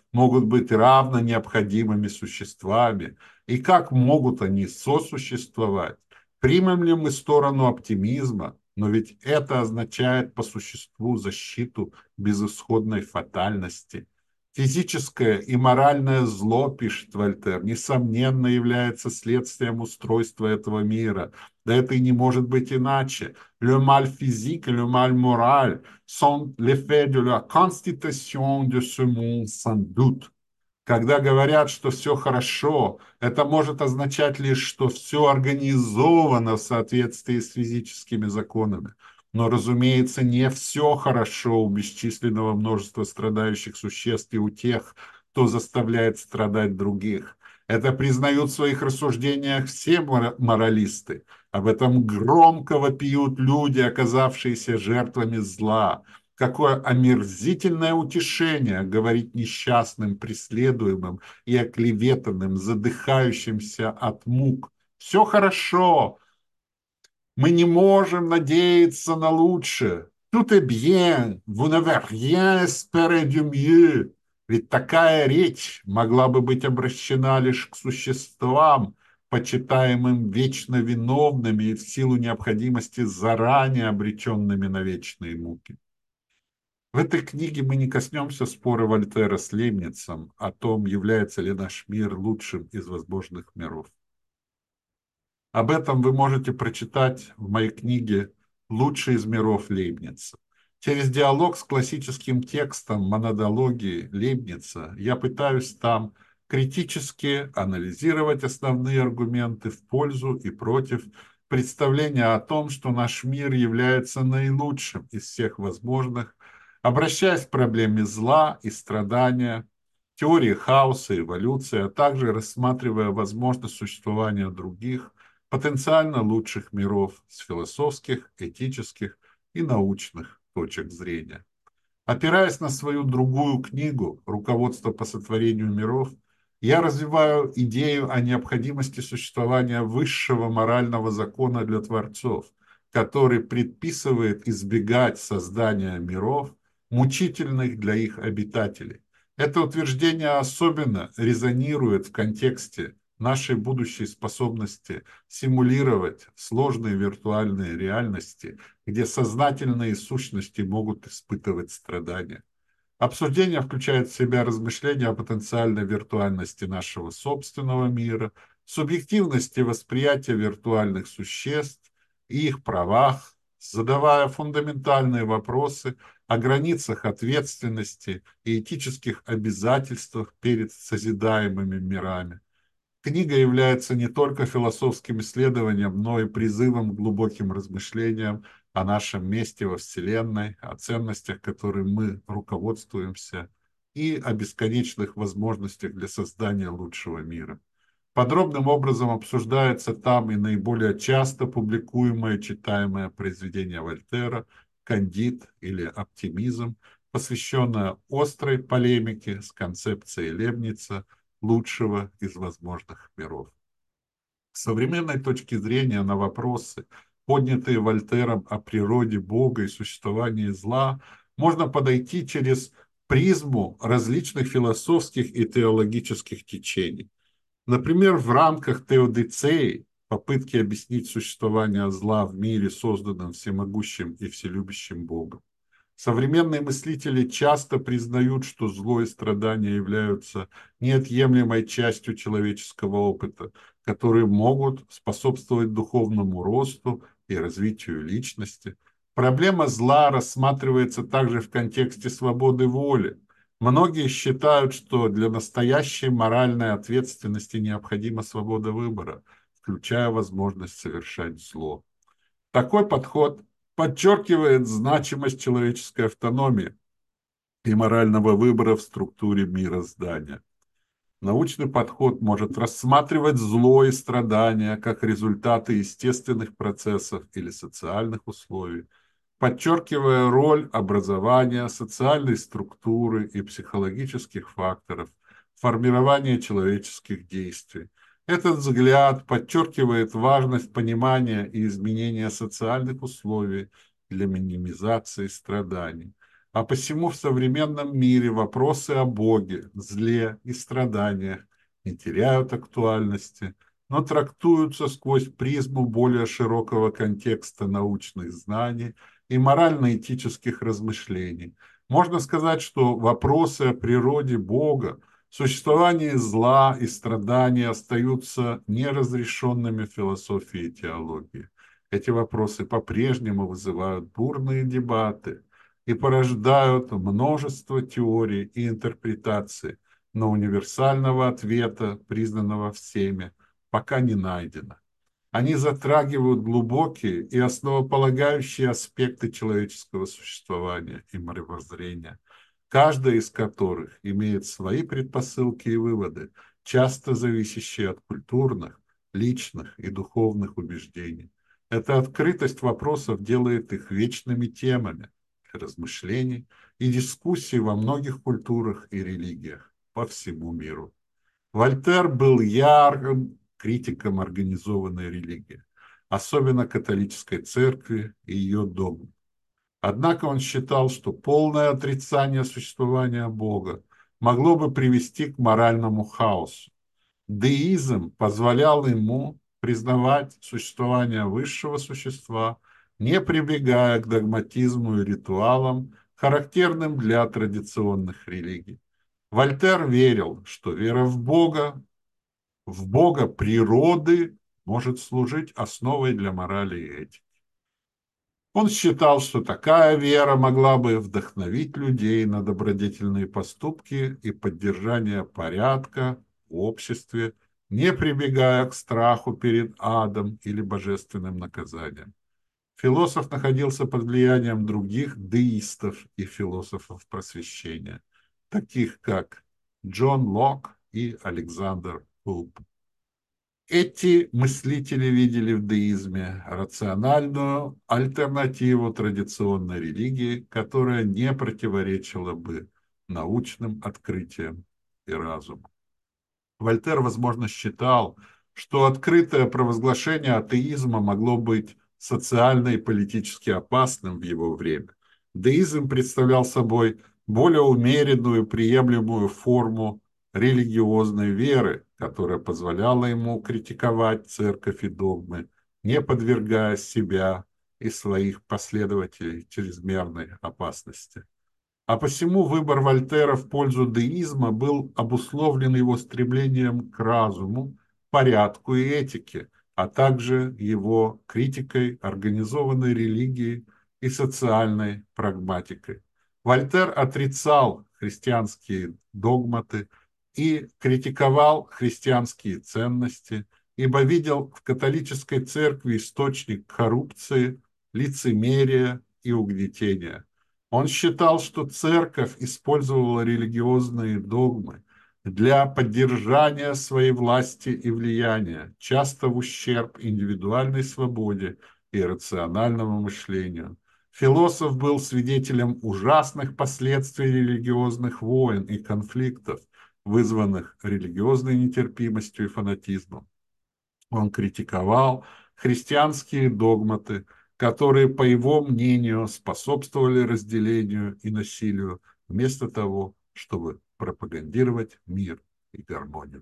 S1: могут быть равно необходимыми существами, и как могут они сосуществовать. Примем ли мы сторону оптимизма, но ведь это означает по существу защиту безысходной фатальности. Физическое и моральное зло, пишет Вольтер, несомненно является следствием устройства этого мира. Да это и не может быть иначе. Le mal physique et le mal moral sont l'effet de la constitution de ce monde sans doute. Когда говорят, что все хорошо, это может означать лишь, что все организовано в соответствии с физическими законами. Но, разумеется, не все хорошо у бесчисленного множества страдающих существ и у тех, кто заставляет страдать других. Это признают в своих рассуждениях все моралисты. Об этом громко вопиют люди, оказавшиеся жертвами зла. Какое омерзительное утешение говорить несчастным, преследуемым и оклеветанным, задыхающимся от мук. Все хорошо, мы не можем надеяться на лучшее. Tout est bien, vous n'avez rien espéré du mieux. Ведь такая речь могла бы быть обращена лишь к существам, почитаемым вечно виновными и в силу необходимости заранее обреченными на вечные муки. В этой книге мы не коснемся спора Вольтера с Лейбницем о том, является ли наш мир лучшим из возможных миров. Об этом вы можете прочитать в моей книге «Лучший из миров Лейбница». Через диалог с классическим текстом монадологии Лейбница я пытаюсь там критически анализировать основные аргументы в пользу и против представления о том, что наш мир является наилучшим из всех возможных, обращаясь к проблеме зла и страдания, теории хаоса, эволюции, а также рассматривая возможность существования других, потенциально лучших миров с философских, этических и научных точек зрения. Опираясь на свою другую книгу «Руководство по сотворению миров», я развиваю идею о необходимости существования высшего морального закона для творцов, который предписывает избегать создания миров, мучительных для их обитателей. Это утверждение особенно резонирует в контексте нашей будущей способности симулировать сложные виртуальные реальности, где сознательные сущности могут испытывать страдания. Обсуждение включает в себя размышления о потенциальной виртуальности нашего собственного мира, субъективности восприятия виртуальных существ и их правах, задавая фундаментальные вопросы о границах ответственности и этических обязательствах перед созидаемыми мирами. Книга является не только философским исследованием, но и призывом к глубоким размышлениям о нашем месте во Вселенной, о ценностях, которыми мы руководствуемся, и о бесконечных возможностях для создания лучшего мира. Подробным образом обсуждается там и наиболее часто публикуемое читаемое произведение Вольтера «Кандид» или «Оптимизм», посвященное острой полемике с концепцией Лейбница лучшего из возможных миров. С современной точки зрения на вопросы, поднятые Вольтером о природе Бога и существовании зла, можно подойти через призму различных философских и теологических течений. Например, в рамках теодицеи, попытки объяснить существование зла в мире, созданном всемогущим и вселюбящим Богом. Современные мыслители часто признают, что зло и страдания являются неотъемлемой частью человеческого опыта, которые могут способствовать духовному росту и развитию личности. Проблема зла рассматривается также в контексте свободы воли. Многие считают, что для настоящей моральной ответственности необходима свобода выбора, включая возможность совершать зло. Такой подход подчеркивает значимость человеческой автономии и морального выбора в структуре мироздания. Научный подход может рассматривать зло и страдания как результаты естественных процессов или социальных условий, подчеркивая роль образования, социальной структуры и психологических факторов в формировании человеческих действий. Этот взгляд подчеркивает важность понимания и изменения социальных условий для минимизации страданий. А посему в современном мире вопросы о Боге, зле и страданиях не теряют актуальности, но трактуются сквозь призму более широкого контекста научных знаний и морально-этических размышлений. Можно сказать, что вопросы о природе Бога, существовании зла и страдания остаются неразрешенными в философии и теологии. Эти вопросы по-прежнему вызывают бурные дебаты и порождают множество теорий и интерпретаций, но универсального ответа, признанного всеми, пока не найдено. Они затрагивают глубокие и основополагающие аспекты человеческого существования и мировоззрения, каждая из которых имеет свои предпосылки и выводы, часто зависящие от культурных, личных и духовных убеждений. Эта открытость вопросов делает их вечными темами для размышлений и дискуссий во многих культурах и религиях по всему миру. Вольтер был ярким критиком организованной религии, особенно католической церкви и ее догм. Однако он считал, что полное отрицание существования Бога могло бы привести к моральному хаосу. Деизм позволял ему признавать существование высшего существа, не прибегая к догматизму и ритуалам, характерным для традиционных религий. Вольтер верил, что вера в Бога, в Бога природы может служить основой для морали и этики. Он считал, что такая вера могла бы вдохновить людей на добродетельные поступки и поддержание порядка в обществе, не прибегая к страху перед адом или божественным наказанием. Философ находился под влиянием других деистов и философов просвещения, таких как Джон Лок и Александр Пулп. Эти мыслители видели в деизме рациональную альтернативу традиционной религии, которая не противоречила бы научным открытиям и разуму. Вольтер, возможно, считал, что открытое провозглашение атеизма могло быть социально и политически опасным в его время. Деизм представлял собой более умеренную, приемлемую форму религиозной веры, которая позволяла ему критиковать церковь и догмы, не подвергая себя и своих последователей чрезмерной опасности. А посему выбор Вольтера в пользу деизма был обусловлен его стремлением к разуму, порядку и этике, а также его критикой организованной религии и социальной прагматикой. Вольтер отрицал христианские догматы и критиковал христианские ценности, ибо видел в католической церкви источник коррупции, лицемерия и угнетения. Он считал, что церковь использовала религиозные догмы для поддержания своей власти и влияния, часто в ущерб индивидуальной свободе и рациональному мышлению. Философ был свидетелем ужасных последствий религиозных войн и конфликтов, вызванных религиозной нетерпимостью и фанатизмом. Он критиковал христианские догматы, которые, по его мнению, способствовали разделению и насилию, вместо того, чтобы пропагандировать мир и гармонию.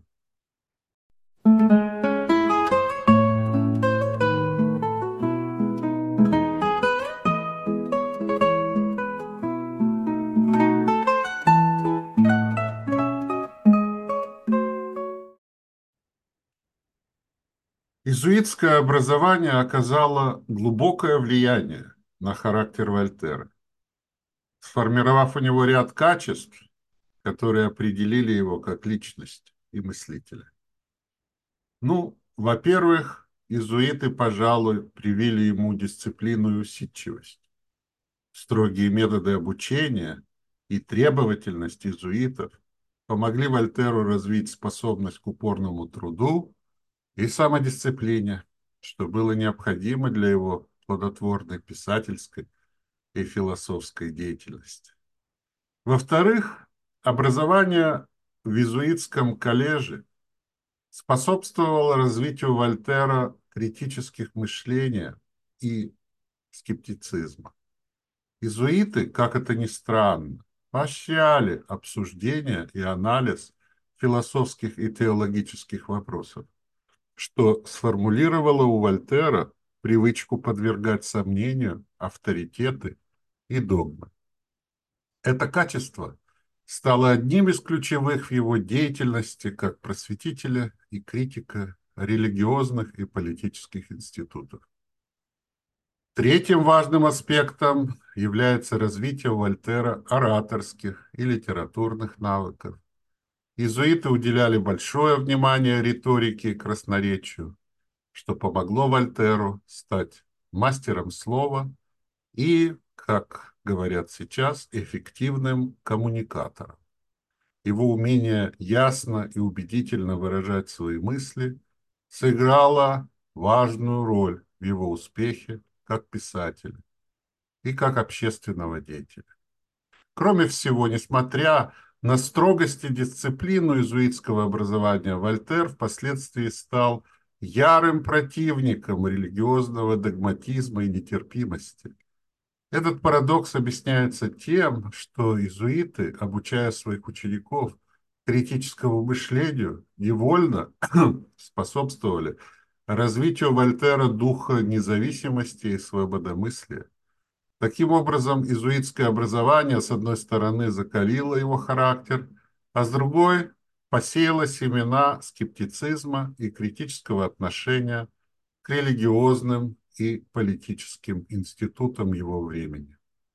S1: Иезуитское образование оказало глубокое влияние на характер Вольтера, сформировав у него ряд качеств, которые определили его как личность и мыслителя. Ну, во-первых, иезуиты, пожалуй, привили ему дисциплину и усидчивость. Строгие методы обучения и требовательность иезуитов помогли Вольтеру развить способность к упорному труду и самодисциплине, что было необходимо для его плодотворной писательской и философской деятельности. Во-вторых, образование в иезуитском колледже способствовало развитию Вольтера критических мышления и скептицизма. Иезуиты, как это ни странно, поощряли обсуждение и анализ философских и теологических вопросов, что сформулировало у Вольтера привычку подвергать сомнению авторитеты и догмы. Это качество стало одним из ключевых в его деятельности как просветителя и критика религиозных и политических институтов. Третьим важным аспектом является развитие у Вольтера ораторских и литературных навыков. Иезуиты уделяли большое внимание риторике и красноречию, что помогло Вольтеру стать мастером слова и, как говорят сейчас, эффективным коммуникатором. Его умение ясно и убедительно выражать свои мысли сыграло важную роль в его успехе как писателя и как общественного деятеля. Кроме всего, несмотря на строгость и дисциплину иезуитского образования, Вольтер впоследствии стал ярым противником религиозного догматизма и нетерпимости. Этот парадокс объясняется тем, что иезуиты, обучая своих учеников критическому мышлению, невольно способствовали развитию Вольтера духа независимости и свободомыслия. Таким образом, иезуитское образование, с одной стороны, закалило его характер, а с другой посеяло семена скептицизма и критического отношения к религиозным и политическим институтам его времени.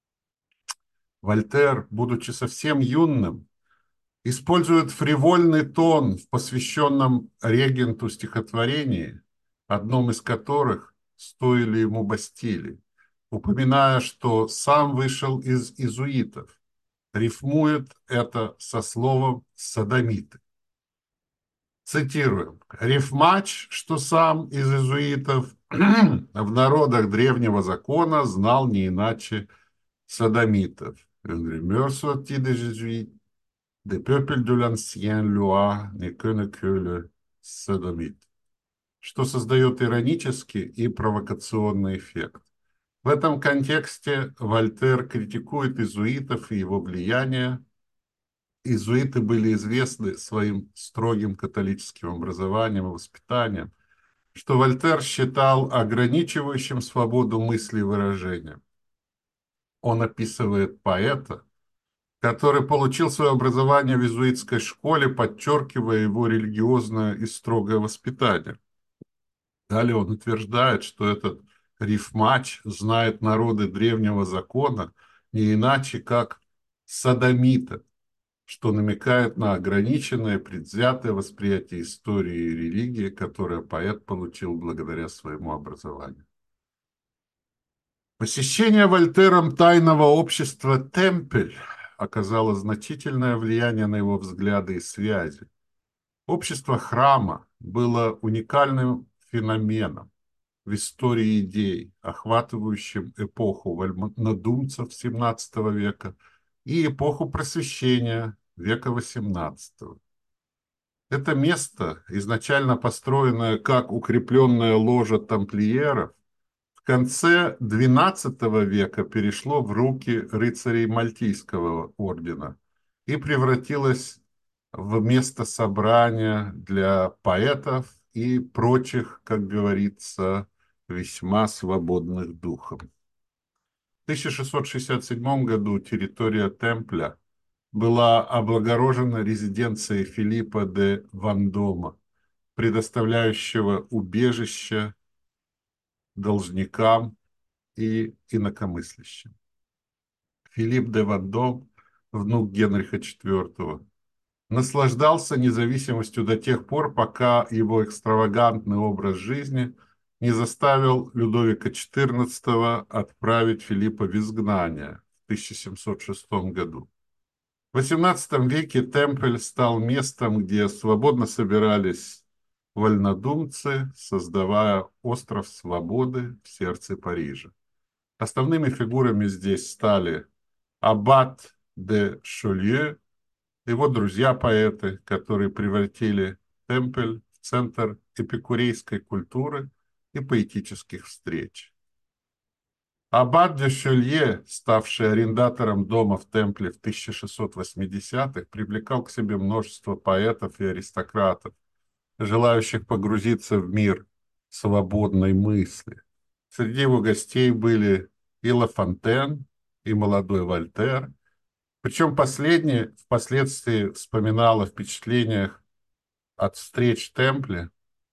S1: Вольтер, будучи совсем юным, использует фривольный тон в посвященном регенту стихотворении, одном из которых «Стоили ему Бастилии», упоминая, что сам вышел из иезуитов, рифмует это со словом «содомиты». Цитируем. «Рифмач, что сам из иезуитов, в народах древнего закона знал не иначе содомитов. Un rumeur sorti des jésuites, des peuples de l'ancien loi ne connaît que le sodomite», что создает иронический и провокационный эффект. В этом контексте Вольтер критикует иезуитов и его влияние. Иезуиты были известны своим строгим католическим образованием и воспитанием, что Вольтер считал ограничивающим свободу мысли и выражения. Он описывает поэта, который получил свое образование в иезуитской школе, подчеркивая его религиозное и строгое воспитание. Далее он утверждает, что этот рифмач знает народы древнего закона не иначе, как содомита, что намекает на ограниченное, предвзятое восприятие истории и религии, которое поэт получил благодаря своему образованию. Посещение Вольтером тайного общества «Темпель» оказало значительное влияние на его взгляды и связи. Общество храма было уникальным феноменом в истории идей, охватывающим эпоху вольнодумцев семнадцатого века и эпоху просвещения века восемнадцатого. Это место, изначально построенное как укрепленная ложа тамплиеров, в конце двенадцатого века перешло в руки рыцарей Мальтийского ордена и превратилось в место собрания для поэтов и прочих, как говорится, весьма свободных духом. В тысяча шестьсот шестьдесят седьмом году территория Темпля была облагорожена резиденцией Филиппа де Вандома, предоставляющего убежище должникам и инакомыслящим. Филипп де Вандом, внук Генриха четвёртого, наслаждался независимостью до тех пор, пока его экстравагантный образ жизни не заставил Людовика четырнадцатого отправить Филиппа в изгнание в тысяча семьсот шестом году. В восемнадцатом веке Темпель стал местом, где свободно собирались вольнодумцы, создавая остров свободы в сердце Парижа. Основными фигурами здесь стали аббат де Шолье, его друзья-поэты, которые превратили Темпель в центр эпикурейской культуры и поэтических встреч. Аббат де Шелье, ставший арендатором дома в Темпле в тысяча шестьсот восьмидесятых, привлекал к себе множество поэтов и аристократов, желающих погрузиться в мир свободной мысли. Среди его гостей были и Ла Фонтен, и молодой Вольтер. Причем последний впоследствии вспоминал о впечатлениях от встреч в Темпле,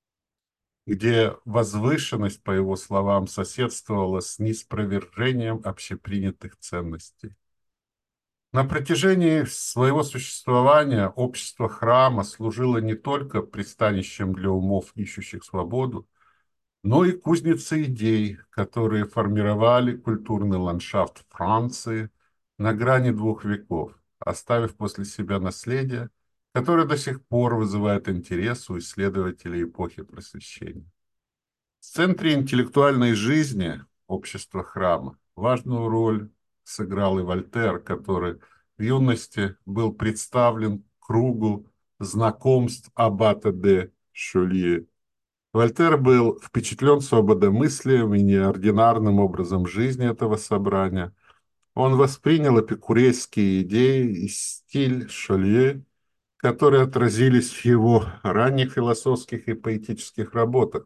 S1: где возвышенность, по его словам, соседствовала с неспровержением общепринятых ценностей. На протяжении своего существования общество храма служило не только пристанищем для умов, ищущих свободу, но и кузницей идей, которые формировали культурный ландшафт Франции на грани двух веков, оставив после себя наследие, которое до сих пор вызывает интерес у исследователей эпохи Просвещения. В центре интеллектуальной жизни общества храма важную роль сыграл и Вольтер, который в юности был представлен кругу знакомств аббата де Шулье. Вольтер был впечатлен свободомыслием и неординарным образом жизни этого собрания. Он воспринял эпикурейские идеи и стиль Шолье, которые отразились в его ранних философских и поэтических работах.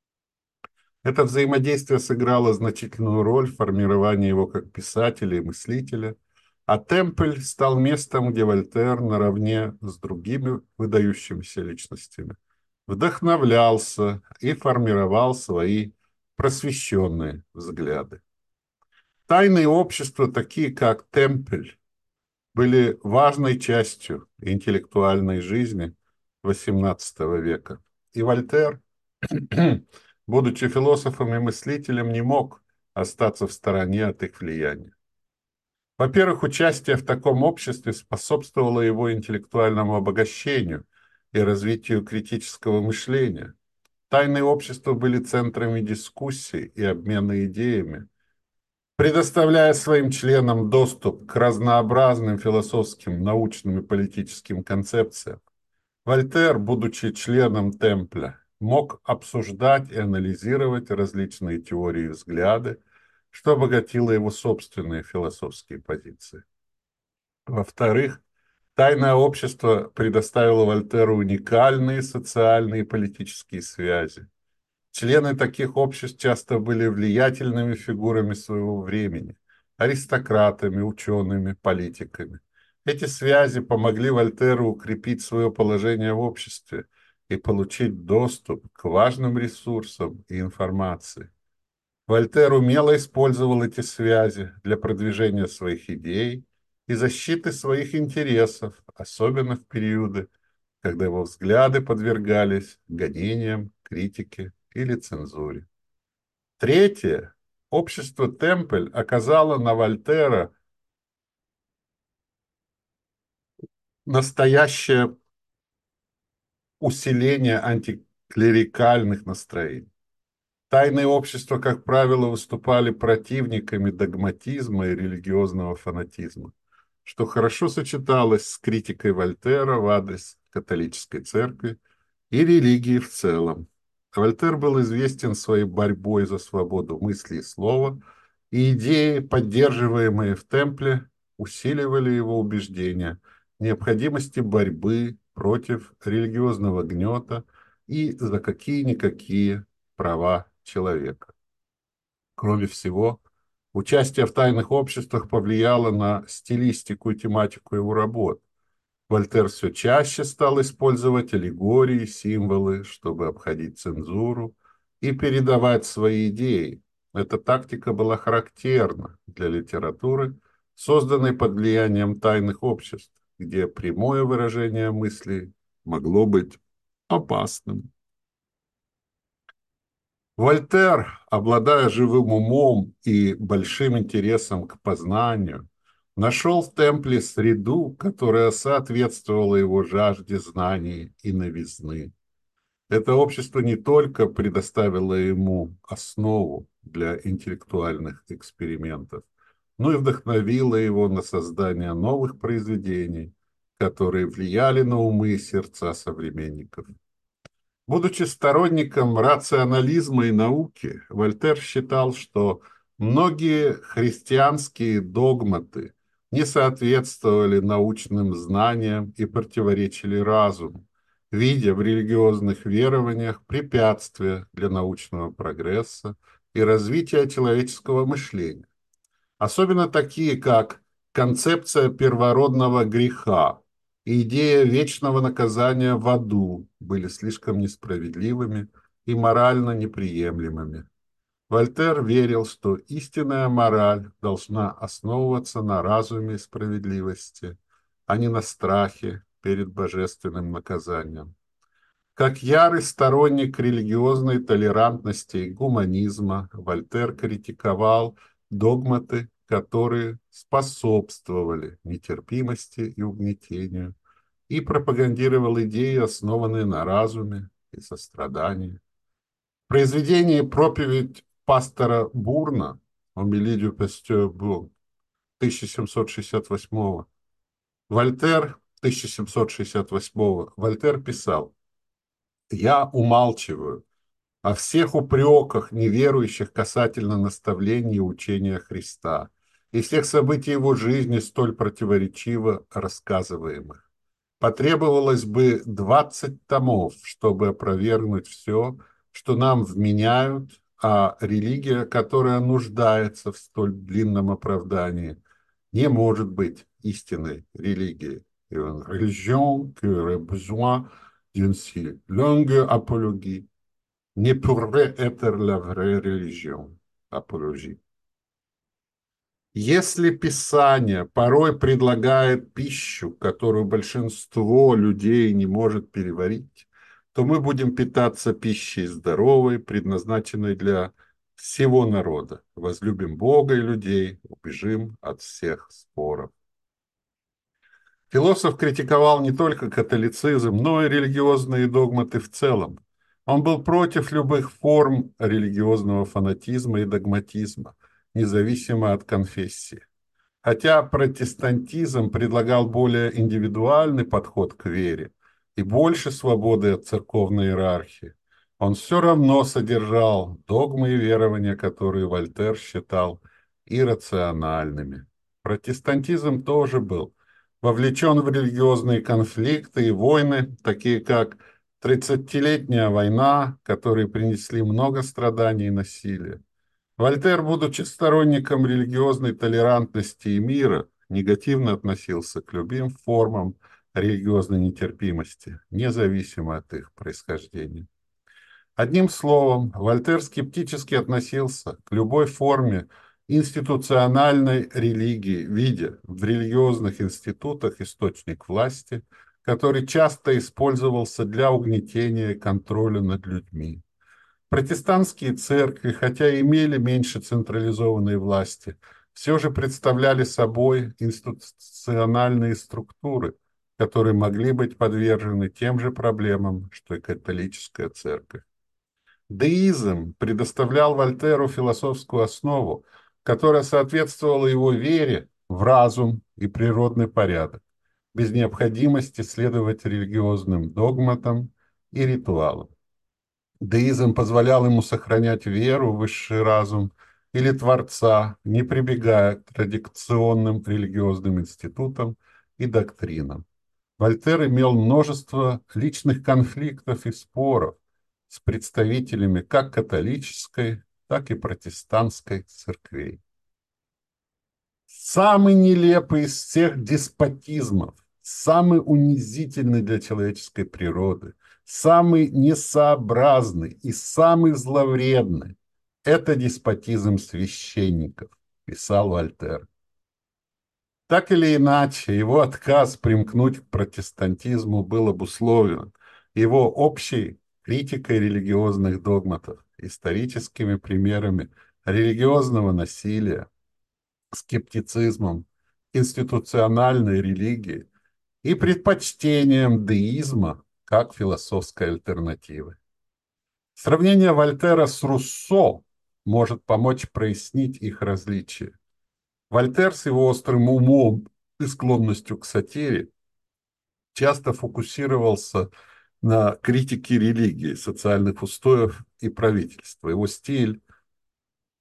S1: Это взаимодействие сыграло значительную роль в формировании его как писателя и мыслителя, а Темпль стал местом, где Вольтер наравне с другими выдающимися личностями вдохновлялся и формировал свои просвещенные взгляды. Тайные общества, такие как Темпль, были важной частью интеллектуальной жизни восемнадцатого века. И Вольтер, будучи философом и мыслителем, не мог остаться в стороне от их влияния. Во-первых, участие в таком обществе способствовало его интеллектуальному обогащению и развитию критического мышления. Тайные общества были центрами дискуссий и обмена идеями, предоставляя своим членам доступ к разнообразным философским, научным и политическим концепциям. Вольтер, будучи членом Темпля, мог обсуждать и анализировать различные теории и взгляды, что обогатило его собственные философские позиции. Во-вторых, тайное общество предоставило Вольтеру уникальные социальные и политические связи. Члены таких обществ часто были влиятельными фигурами своего времени, аристократами, учеными, политиками. Эти связи помогли Вольтеру укрепить свое положение в обществе и получить доступ к важным ресурсам и информации. Вольтер умело использовал эти связи для продвижения своих идей и защиты своих интересов, особенно в периоды, когда его взгляды подвергались гонениям, критике или цензуре. Третье. Общество Темпль оказало на Вольтера настоящее усиление антиклерикальных настроений. Тайные общества, как правило, выступали противниками догматизма и религиозного фанатизма, что хорошо сочеталось с критикой Вольтера в адрес католической церкви и религии в целом. Вольтер был известен своей борьбой за свободу мысли и слова, и идеи, поддерживаемые в Темпле, усиливали его убеждения в необходимости борьбы против религиозного гнета и за какие-никакие права человека. Кроме всего, участие в тайных обществах повлияло на стилистику и тематику его работ. Вольтер все чаще стал использовать аллегории, символы, чтобы обходить цензуру и передавать свои идеи. Эта тактика была характерна для литературы, созданной под влиянием тайных обществ, где прямое выражение мыслей могло быть опасным. Вольтер, обладая живым умом и большим интересом к познанию, нашел в Темпле среду, которая соответствовала его жажде знаний и новизны. Это общество не только предоставило ему основу для интеллектуальных экспериментов, но и вдохновило его на создание новых произведений, которые влияли на умы и сердца современников. Будучи сторонником рационализма и науки, Вольтер считал, что Многие христианские догматы не соответствовали научным знаниям и противоречили разуму, видя в религиозных верованиях препятствия для научного прогресса и развития человеческого мышления. Особенно такие, как концепция первородного греха и идея вечного наказания в аду были слишком несправедливыми и морально неприемлемыми. Вольтер верил, что истинная мораль должна основываться на разуме и справедливости, а не на страхе перед божественным наказанием. Как ярый сторонник религиозной толерантности и гуманизма, Вольтер критиковал догматы, которые способствовали нетерпимости и угнетению, и пропагандировал идеи, основанные на разуме и сострадании. В произведении «Проповедь пастора Бурна» «Homilие du pasteur Bourne» тысяча семьсот шестьдесят восьмого Вольтер тысяча семьсот шестьдесят восьмого Вольтер писал: «Я умалчиваю о всех упреках неверующих касательно наставлений и учения Христа и всех событий его жизни, столь противоречиво рассказываемых. Потребовалось бы двадцать томов, чтобы опровергнуть все, что нам вменяют, а религия, которая нуждается в столь длинном оправдании, не может быть истинной религией. Une religion qui aurait besoin d'une si longue apologie не pourrait être la vraie religion. Апология. Если Писание порой предлагает пищу, которую большинство людей не может переварить, то мы будем питаться пищей здоровой, предназначенной для всего народа. Возлюбим Бога и людей, убежим от всех споров. Философ критиковал не только католицизм, но и религиозные догматы в целом. Он был против любых форм религиозного фанатизма и догматизма, независимо от конфессии. Хотя протестантизм предлагал более индивидуальный подход к вере и больше свободы от церковной иерархии, он все равно содержал догмы и верования, которые Вольтер считал иррациональными. Протестантизм тоже был вовлечен в религиозные конфликты и войны, такие как тридцатилетняя война, которые принесли много страданий и насилия. Вольтер, будучи сторонником религиозной толерантности и мира, негативно относился к любым формам религиозной нетерпимости, независимо от их происхождения. Одним словом, Вольтер скептически относился к любой форме институциональной религии, видя в религиозных институтах источник власти, который часто использовался для угнетения и контроля над людьми. Протестантские церкви, хотя и имели меньше централизованной власти, все же представляли собой институциональные структуры, которые могли быть подвержены тем же проблемам, что и католическая церковь. Деизм предоставлял Вольтеру философскую основу, которая соответствовала его вере в разум и природный порядок, без необходимости следовать религиозным догматам и ритуалам. Деизм позволял ему сохранять веру в высший разум или Творца, не прибегая к традиционным религиозным институтам и доктринам. Вольтер имел множество личных конфликтов и споров с представителями как католической, так и протестантской церквей. Самый нелепый из всех деспотизмов, самый унизительный для человеческой природы, самый несообразный и самый зловредный – это деспотизм священников, писал Вольтер. Так или иначе, его отказ примкнуть к протестантизму был обусловлен его общей критикой религиозных догматов, историческими примерами религиозного насилия, скептицизмом институциональной религии и предпочтением деизма как философской альтернативы. Сравнение Вольтера с Руссо может помочь прояснить их различия. Вольтер с его острым умом и склонностью к сатире часто фокусировался на критике религии, социальных устоев и правительства. Его стиль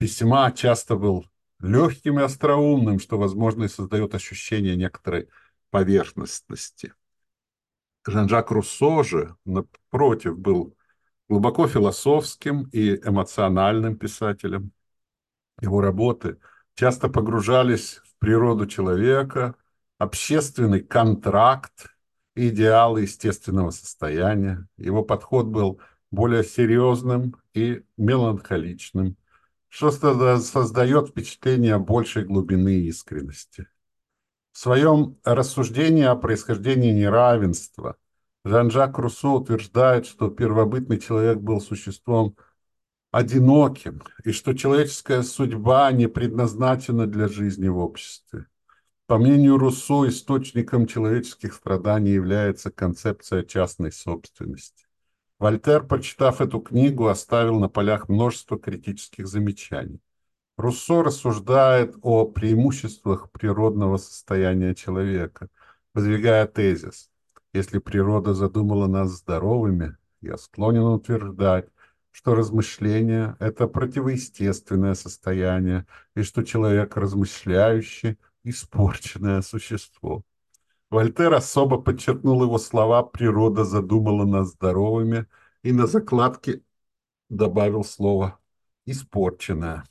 S1: письма часто был легким и остроумным, что, возможно, и создает ощущение некоторой поверхностности. Жан-Жак Руссо же, напротив, был глубоко философским и эмоциональным писателем. Его работы часто погружались в природу человека, общественный контракт и идеалы естественного состояния. Его подход был более серьезным и меланхоличным, что создает впечатление большей глубины и искренности. В своем рассуждении о происхождении неравенства Жан-Жак Руссо утверждает, что первобытный человек был существом одиноким, и что человеческая судьба не предназначена для жизни в обществе. По мнению Руссо, источником человеческих страданий является концепция частной собственности. Вольтер, прочитав эту книгу, оставил на полях множество критических замечаний. Руссо рассуждает о преимуществах природного состояния человека, выдвигая тезис: если природа задумала нас здоровыми, я склонен утверждать, что размышление – это противоестественное состояние, и что человек размышляющий – испорченное существо. Вольтер особо подчеркнул его слова «природа задумала нас здоровыми» и на закладке добавил слово «испорченное».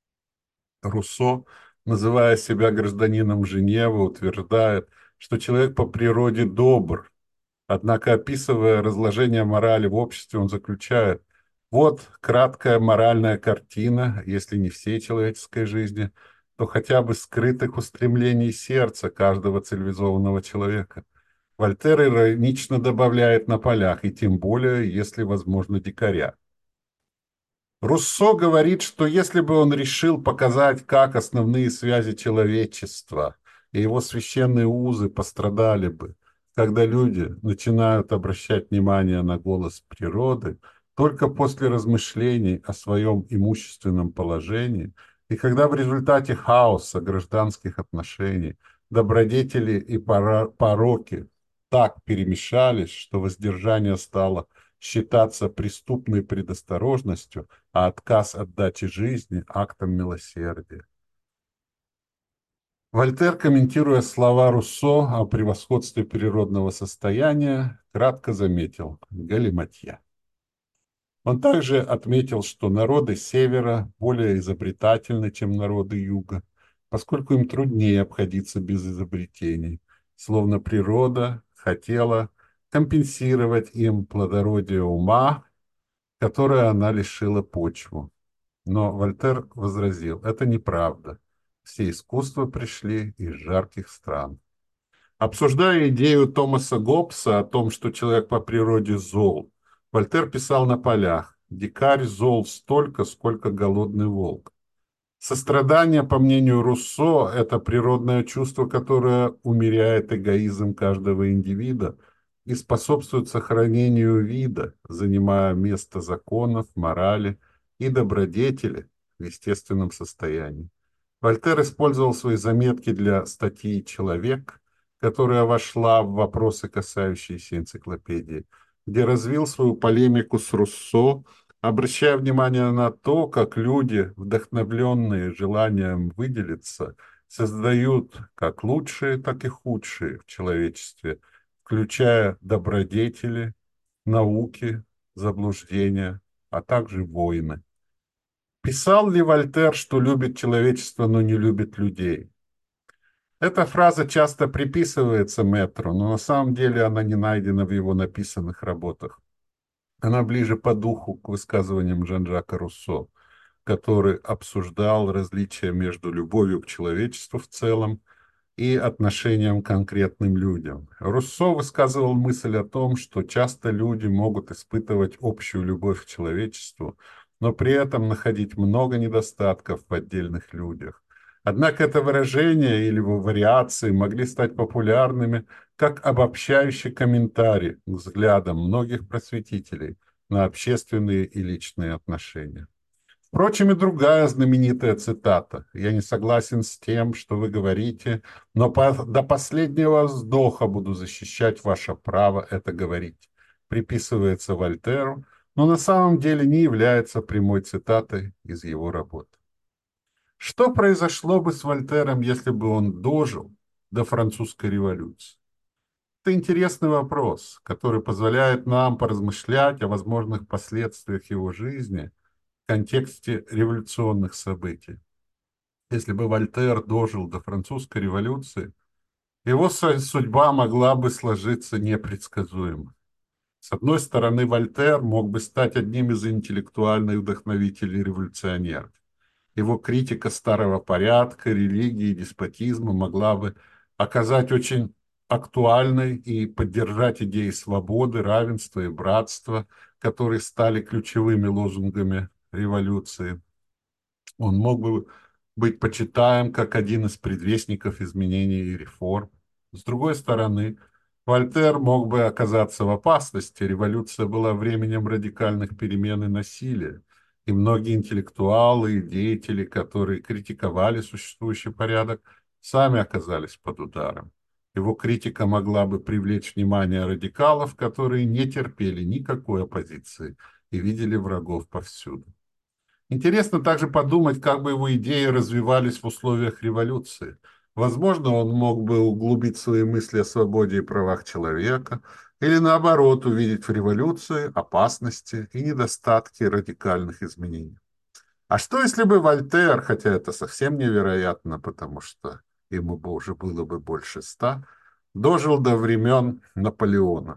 S1: Руссо, называя себя гражданином Женевы, утверждает, что человек по природе добр. Однако, описывая разложение морали в обществе, он заключает: вот краткая моральная картина, если не всей человеческой жизни, то хотя бы скрытых устремлений сердца каждого цивилизованного человека. Вольтер иронично добавляет на полях, и тем более, если возможно, дикаря. Руссо говорит, что если бы он решил показать, как основные связи человечества и его священные узы пострадали бы, когда люди начинают обращать внимание на голос природы только после размышлений о своем имущественном положении, и когда в результате хаоса гражданских отношений добродетели и пороки так перемешались, что воздержание стало считаться преступной предосторожностью, а отказ от дачи жизни – актом милосердия. Вольтер, комментируя слова Руссо о превосходстве природного состояния, кратко заметил: галиматья. Он также отметил, что народы Севера более изобретательны, чем народы Юга, поскольку им труднее обходиться без изобретений, словно природа хотела компенсировать им плодородие ума, которое она лишила почву. Но Вольтер возразил: это неправда. Все искусства пришли из жарких стран. Обсуждая идею Томаса Гоббса о том, что человек по природе зол, Вольтер писал на полях: «Дикарь зол столько, сколько голодный волк». Сострадание, по мнению Руссо, это природное чувство, которое умеряет эгоизм каждого индивида и способствует сохранению вида, занимая место законов, морали и добродетели в естественном состоянии. Вольтер использовал свои заметки для статьи «Человек», которая вошла в вопросы, касающиеся энциклопедии, где развил свою полемику с Руссо, обращая внимание на то, как люди, вдохновленные желанием выделиться, создают как лучшие, так и худшие в человечестве, включая добродетели, науки, заблуждения, а также войны. Писал ли Вольтер, что любит человечество, но не любит людей? Эта фраза часто приписывается Мэтру, но на самом деле она не найдена в его написанных работах. Она ближе по духу к высказываниям Жан-Жака Руссо, который обсуждал различия между любовью к человечеству в целом и отношением к конкретным людям. Руссо высказывал мысль о том, что часто люди могут испытывать общую любовь к человечеству, но при этом находить много недостатков в отдельных людях. Однако это выражение или его вариации могли стать популярными как обобщающий комментарий к взглядам многих просветителей на общественные и личные отношения. Впрочем, и другая знаменитая цитата: «Я не согласен с тем, что вы говорите, но по, до последнего вздоха буду защищать ваше право это говорить», приписывается Вольтеру, но на самом деле не является прямой цитатой из его работ. Что произошло бы с Вольтером, если бы он дожил до французской революции? Это интересный вопрос, который позволяет нам поразмышлять о возможных последствиях его жизни в контексте революционных событий. Если бы Вольтер дожил до французской революции, его судьба могла бы сложиться непредсказуемо. С одной стороны, Вольтер мог бы стать одним из интеллектуальных вдохновителей революционеров. Его критика старого порядка, религии и деспотизма могла бы оказать очень актуальной и поддержать идеи свободы, равенства и братства, которые стали ключевыми лозунгами революции. Он мог бы быть почитаем как один из предвестников изменений и реформ. С другой стороны, Вольтер мог бы оказаться в опасности. Революция была временем радикальных перемен и насилия, и многие интеллектуалы и деятели, которые критиковали существующий порядок, сами оказались под ударом. Его критика могла бы привлечь внимание радикалов, которые не терпели никакой оппозиции и видели врагов повсюду. Интересно также подумать, как бы его идеи развивались в условиях революции. Возможно, он мог бы углубить свои мысли о свободе и правах человека, или наоборот, увидеть в революции опасности и недостатки радикальных изменений. А что, если бы Вольтер, хотя это совсем невероятно, потому что ему бы уже было бы больше ста, дожил до времен Наполеона?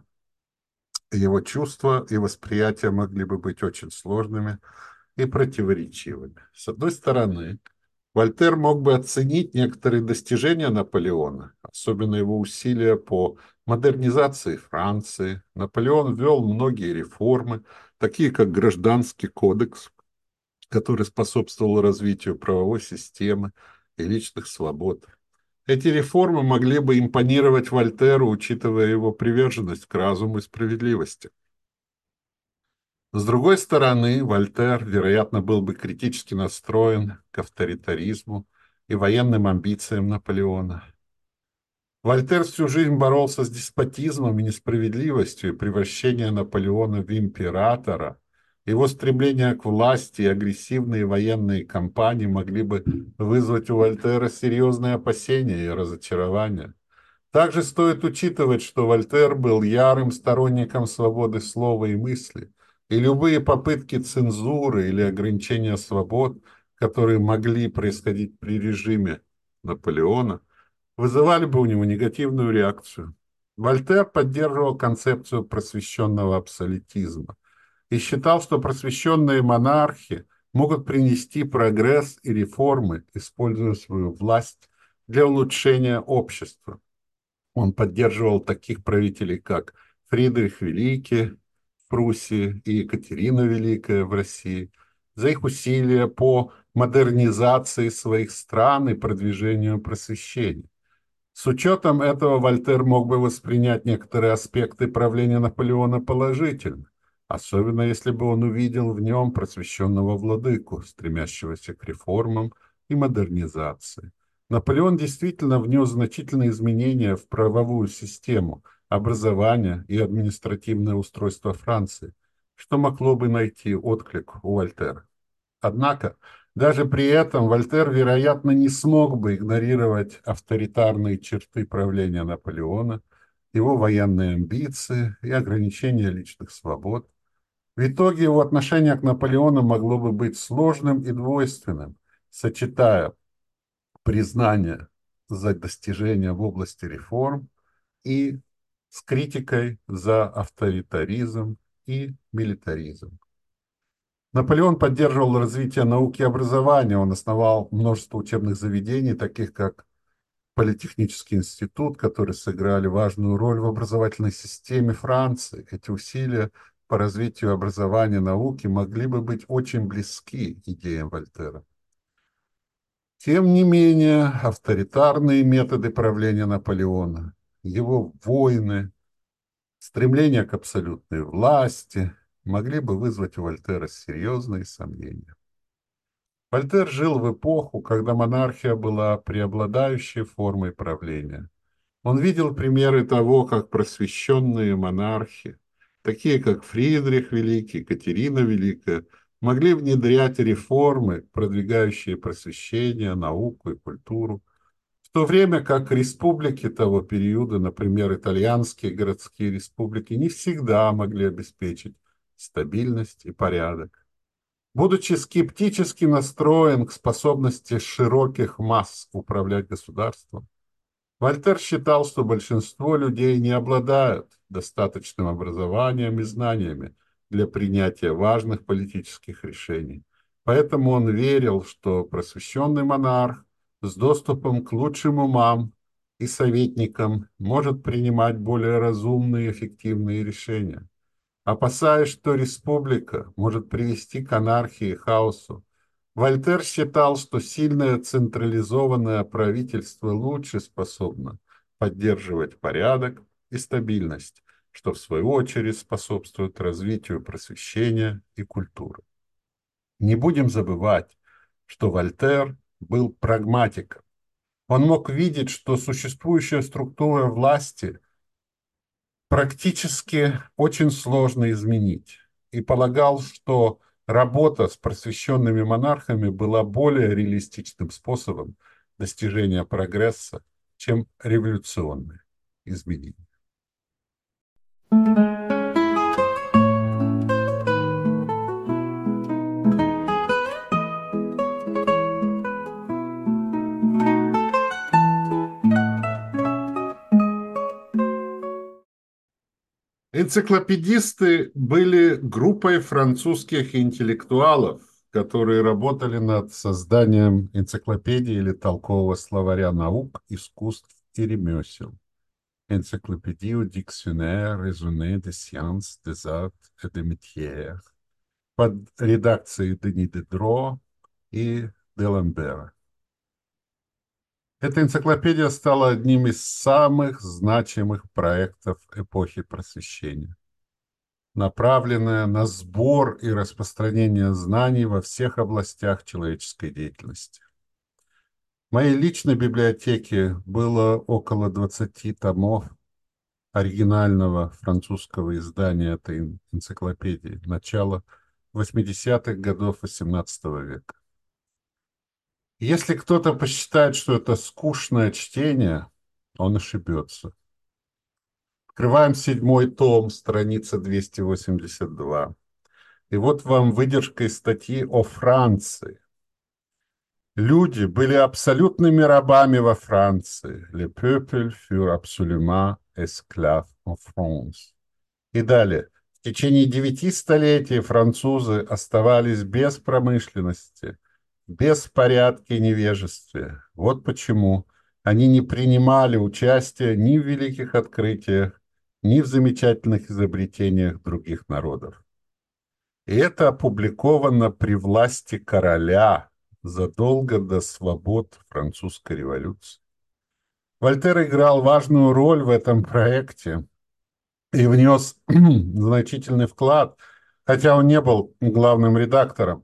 S1: Его чувства и восприятия могли бы быть очень сложными и противоречивыми. С одной стороны, Вольтер мог бы оценить некоторые достижения Наполеона, особенно его усилия по модернизации Франции. Наполеон ввел многие реформы, такие как Гражданский кодекс, который способствовал развитию правовой системы и личных свобод. Эти реформы могли бы импонировать Вольтеру, учитывая его приверженность к разуму и справедливости. С другой стороны, Вольтер, вероятно, был бы критически настроен к авторитаризму и военным амбициям Наполеона. Вольтер всю жизнь боролся с деспотизмом и несправедливостью, и превращение Наполеона в императора, его стремление к власти и агрессивные военные кампании могли бы вызвать у Вольтера серьезные опасения и разочарования. Также стоит учитывать, что Вольтер был ярым сторонником свободы слова и мысли, и любые попытки цензуры или ограничения свобод, которые могли происходить при режиме Наполеона, вызывали бы у него негативную реакцию. Вольтер поддерживал концепцию просвещенного абсолютизма и считал, что просвещенные монархи могут принести прогресс и реформы, используя свою власть для улучшения общества. Он поддерживал таких правителей, как Фридрих Великий в Пруссии и Екатерина Великая в России, за их усилия по модернизации своих стран и продвижению просвещения. С учетом этого Вольтер мог бы воспринять некоторые аспекты правления Наполеона положительно, особенно если бы он увидел в нем просвещенного владыку, стремящегося к реформам и модернизации. Наполеон действительно внес значительные изменения в правовую систему, образование и административное устройство Франции, что могло бы найти отклик у Вольтера. Однако, даже при этом Вольтер, вероятно, не смог бы игнорировать авторитарные черты правления Наполеона, его военные амбиции и ограничения личных свобод. В итоге его отношение к Наполеону могло бы быть сложным и двойственным, сочетая признание за достижения в области реформ и с критикой за авторитаризм и милитаризм. Наполеон поддерживал развитие науки и образования. Он основал множество учебных заведений, таких как Политехнический институт, которые сыграли важную роль в образовательной системе Франции. Эти усилия по развитию образования и науки могли бы быть очень близки идеям Вольтера. Тем не менее, авторитарные методы правления Наполеона, его войны, стремление к абсолютной власти могли бы вызвать у Вольтера серьезные сомнения. Вольтер жил в эпоху, когда монархия была преобладающей формой правления. Он видел примеры того, как просвещенные монархи, такие как Фридрих Великий, Екатерина Великая, могли внедрять реформы, продвигающие просвещение, науку и культуру, в то время как республики того периода, например, итальянские городские республики, не всегда могли обеспечить стабильность и порядок. Будучи скептически настроен к способности широких масс управлять государством, Вольтер считал, что большинство людей не обладают достаточным образованием и знаниями для принятия важных политических решений. Поэтому он верил, что просвещенный монарх с доступом к лучшим умам и советникам может принимать более разумные и эффективные решения. Опасаясь, что республика может привести к анархии и хаосу, Вольтер считал, что сильное централизованное правительство лучше способно поддерживать порядок и стабильность, что в свою очередь способствует развитию просвещения и культуры. Не будем забывать, что Вольтер был прагматиком. Он мог видеть, что существующая структура власти практически очень сложно изменить, и полагал, что работа с просвещенными монархами была более реалистичным способом достижения прогресса, чем революционные изменения. Энциклопедисты были группой французских интеллектуалов, которые работали над созданием энциклопедии или толкового словаря наук, искусств и ремесел. Энциклопедию Dictionnaire raisonné des sciences, des arts et des métiers под редакцией Дени Дидро и Деламбера. Эта энциклопедия стала одним из самых значимых проектов эпохи Просвещения, направленная на сбор и распространение знаний во всех областях человеческой деятельности. В моей личной библиотеке было около двадцати томов оригинального французского издания этой энциклопедии начала восьмидесятых годов восемнадцатого века. Если кто-то посчитает, что это скучное чтение, он ошибется. Открываем седьмой том, страница двести восемьдесят два. И вот вам выдержка из статьи о Франции. Люди были абсолютными рабами во Франции. Le peuple fut absolument esclave en France. И далее. В течение девяти столетий французы оставались без промышленности, без порядка и невежестве. Вот почему они не принимали участия ни в великих открытиях, ни в замечательных изобретениях других народов. И это опубликовано при власти короля задолго до свобод французской революции. Вольтер играл важную роль в этом проекте и внес значительный вклад, хотя он не был главным редактором.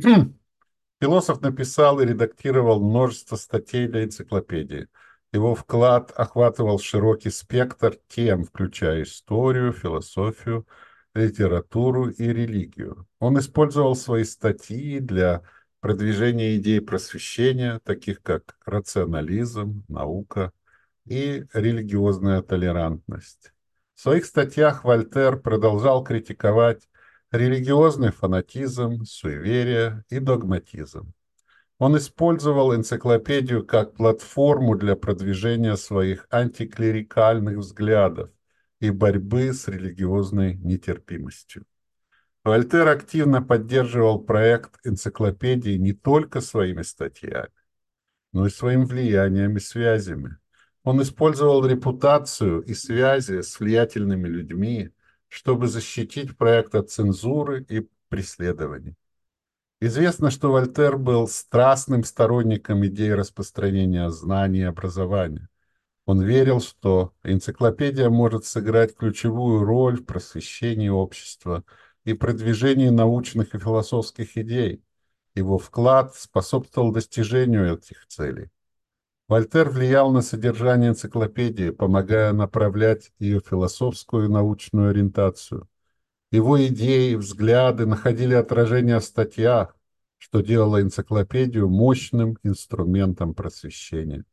S1: Философ написал и редактировал множество статей для энциклопедии. Его вклад охватывал широкий спектр тем, включая историю, философию, литературу и религию. Он использовал свои статьи для продвижения идей просвещения, таких как рационализм, наука и религиозная толерантность. В своих статьях Вольтер продолжал критиковать религиозный фанатизм, суеверие и догматизм. Он использовал энциклопедию как платформу для продвижения своих антиклерикальных взглядов и борьбы с религиозной нетерпимостью. Вольтер активно поддерживал проект энциклопедии не только своими статьями, но и своим влиянием и связями. Он использовал репутацию и связи с влиятельными людьми, чтобы защитить проект от цензуры и преследований. Известно, что Вольтер был страстным сторонником идей распространения знаний и образования. Он верил, что энциклопедия может сыграть ключевую роль в просвещении общества и продвижении научных и философских идей. Его вклад способствовал достижению этих целей. Вольтер влиял на содержание энциклопедии, помогая направлять ее философскую и научную ориентацию. Его идеи и взгляды находили отражение в статьях, что делало энциклопедию мощным инструментом просвещения.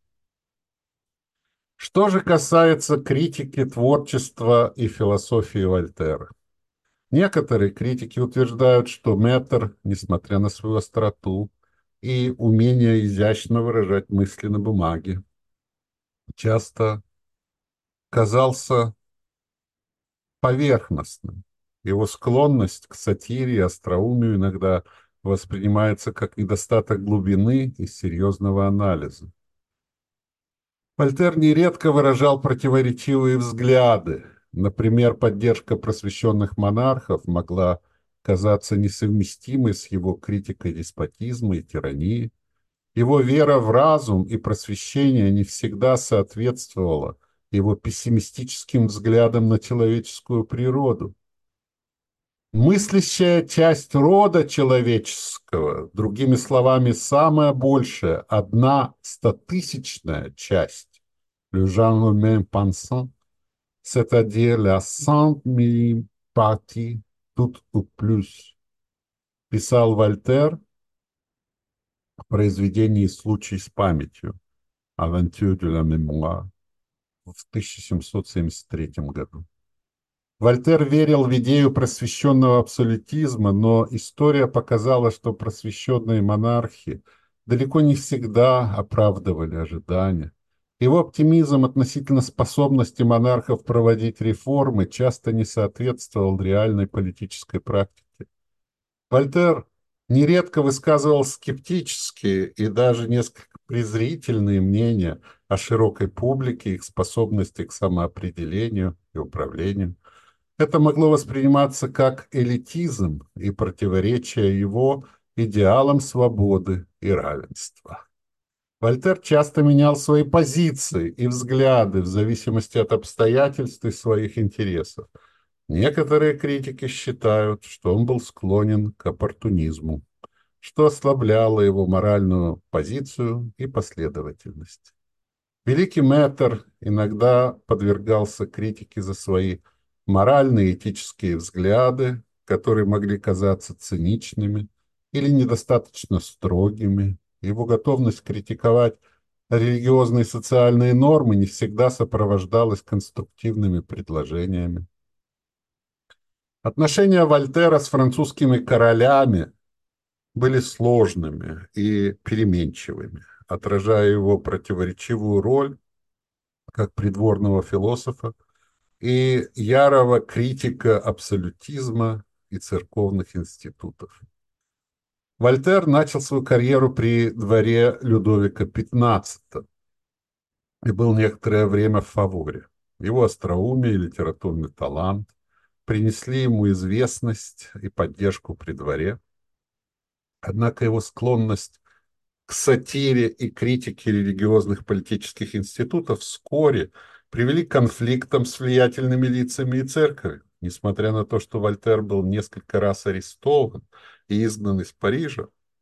S1: Что же касается критики творчества и философии Вольтера. Некоторые критики утверждают, что Мэттер, несмотря на свою остроту и умение изящно выражать мысли на бумаге, часто казался поверхностным. Его склонность к сатире и остроумию иногда воспринимается как недостаток глубины и серьезного анализа. Вольтер нередко выражал противоречивые взгляды. Например, поддержка просвещенных монархов могла казаться несовместимой с его критикой деспотизма и тирании. Его вера в разум и просвещение не всегда соответствовала его пессимистическим взглядам на человеческую природу. Мыслящая часть рода человеческого, другими словами, самая большая, одна стотысячная часть, le genre humain pensant, c'est-à-dire la cent millième partie, tout ou plus, писал Вольтер в произведении «Случай с памятью» «Aventure de la mémoire» в тысяча семьсот семьдесят третьем году. Вольтер верил в идею просвещенного абсолютизма, но история показала, что просвещенные монархи далеко не всегда оправдывали ожидания. Его оптимизм относительно способности монархов проводить реформы часто не соответствовал реальной политической практике. Вольтер нередко высказывал скептические и даже несколько презрительные мнения о широкой публике, их способности к самоопределению и управлению. Это могло восприниматься как элитизм и противоречие его идеалам свободы и равенства. Вольтер часто менял свои позиции и взгляды в зависимости от обстоятельств и своих интересов. Некоторые критики считают, что он был склонен к оппортунизму, что ослабляло его моральную позицию и последовательность. Великий Мэттер иногда подвергался критике за свои моральные и этические взгляды, которые могли казаться циничными или недостаточно строгими. Его готовность критиковать религиозные и социальные нормы не всегда сопровождалась конструктивными предложениями. Отношения Вольтера с французскими королями были сложными и переменчивыми, отражая его противоречивую роль как придворного философа и ярого критика абсолютизма и церковных институтов. Вольтер начал свою карьеру при дворе Людовика пятнадцатого и был некоторое время в фаворе. Его остроумие и литературный талант принесли ему известность и поддержку при дворе. Однако его склонность к сатире и критике религиозных политических институтов вскоре привели к конфликтам с влиятельными лицами и церковью. Несмотря на то, что Вольтер был несколько раз арестован и изгнан из Парижа,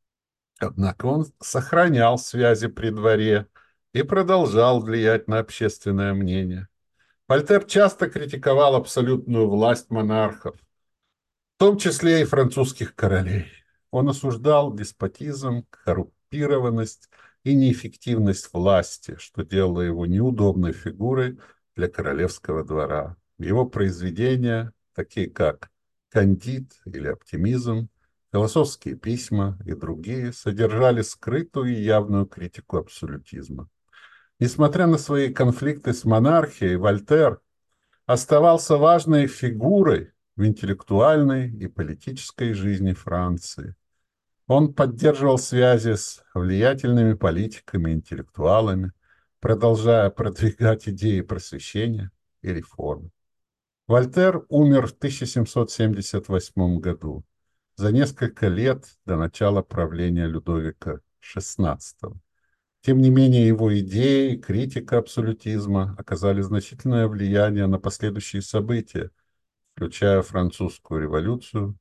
S1: однако он сохранял связи при дворе и продолжал влиять на общественное мнение. Вольтер часто критиковал абсолютную власть монархов, в том числе и французских королей. Он осуждал деспотизм, коррумпированность и неэффективность власти, что делало его неудобной фигурой для королевского двора. Его произведения, такие как «Кандид» или «Оптимизм», «Философские письма» и другие, содержали скрытую и явную критику абсолютизма. Несмотря на свои конфликты с монархией, Вольтер оставался важной фигурой в интеллектуальной и политической жизни Франции. Он поддерживал связи с влиятельными политиками и интеллектуалами, продолжая продвигать идеи просвещения и реформ. Вольтер умер в тысяча семьсот семьдесят восьмом году, за несколько лет до начала правления Людовика шестнадцатого. Тем не менее, его идеи и критика абсолютизма оказали значительное влияние на последующие события, включая французскую революцию,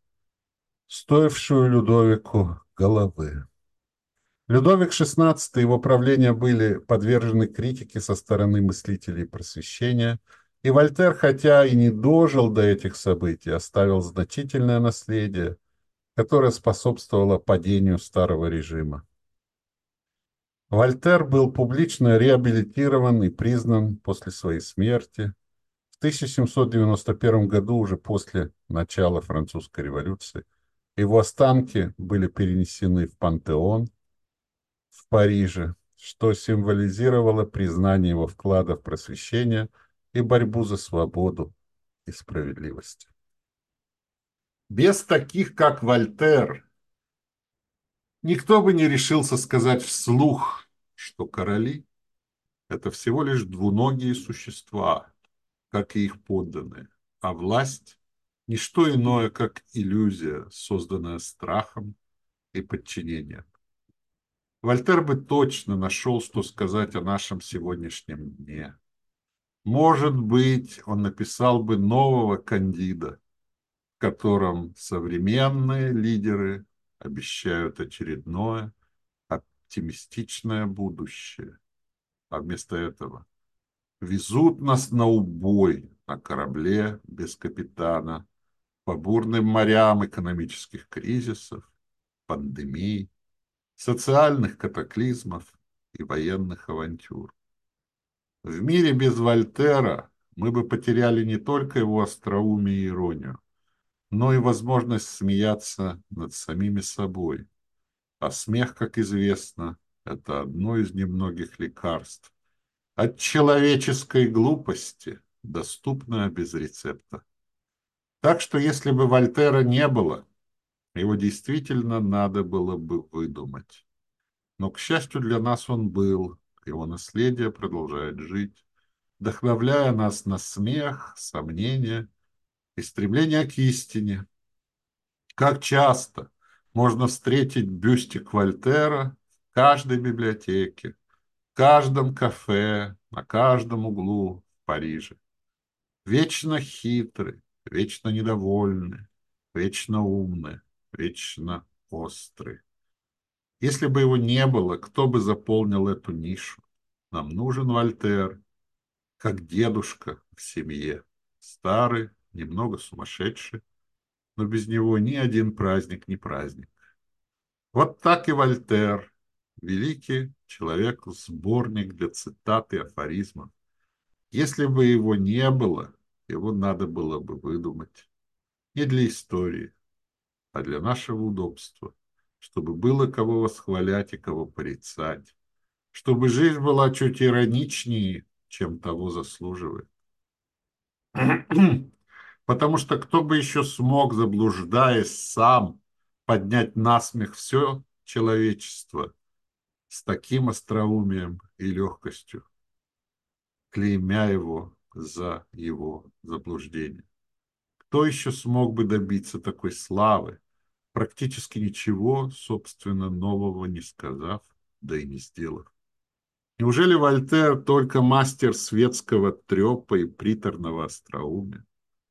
S1: стоившую Людовику головы. Людовик шестнадцатый и его правление были подвержены критике со стороны мыслителей просвещения И Вольтер, хотя и не дожил до этих событий, оставил значительное наследие, которое способствовало падению старого режима. Вольтер был публично реабилитирован и признан после своей смерти в тысяча семьсот девяносто первом году, уже после начала Французской революции. Его останки были перенесены в Пантеон в Париже, что символизировало признание его вклада в просвещение и борьбу за свободу и справедливость. Без таких, как Вольтер, никто бы не решился сказать вслух, что короли — это всего лишь двуногие существа, как и их подданные, а власть — не что иное, как иллюзия, созданная страхом и подчинением. Вольтер бы точно нашел, что сказать о нашем сегодняшнем дне. Может быть, он написал бы нового Кандида, в котором современные лидеры обещают очередное оптимистичное будущее, а вместо этого везут нас на убой на корабле без капитана по бурным морям экономических кризисов, пандемий, социальных катаклизмов и военных авантюр. В мире без Вольтера мы бы потеряли не только его остроумие и иронию, но и возможность смеяться над самими собой. А смех, как известно, это одно из немногих лекарств от человеческой глупости, доступное без рецепта. Так что если бы Вольтера не было, его действительно надо было бы выдумать. Но, к счастью для нас, он был, его наследие продолжает жить, вдохновляя нас на смех, сомнения и стремление к истине. Как часто можно встретить бюстик Вольтера в каждой библиотеке, в каждом кафе, на каждом углу в Париже. Вечно хитрый, вечно недовольный, вечно умный, вечно острый. Если бы его не было, кто бы заполнил эту нишу? Нам нужен Вольтер, как дедушка в семье. Старый, немного сумасшедший, но без него ни один праздник не праздник. Вот так и Вольтер, великий человек-сборник для цитат и афоризмов. Если бы его не было, его надо было бы выдумать. Не для истории, а для нашего удобства, чтобы было кого восхвалять и кого порицать, чтобы жизнь была чуть ироничнее, чем того заслуживает. Потому что кто бы еще смог, заблуждаясь сам, поднять насмех все человечество с таким остроумием и легкостью, клеймя его за его заблуждение? Кто еще смог бы добиться такой славы, практически ничего, собственно, нового не сказав, да и не сделав? Неужели Вольтер только мастер светского трепа и приторного остроумия?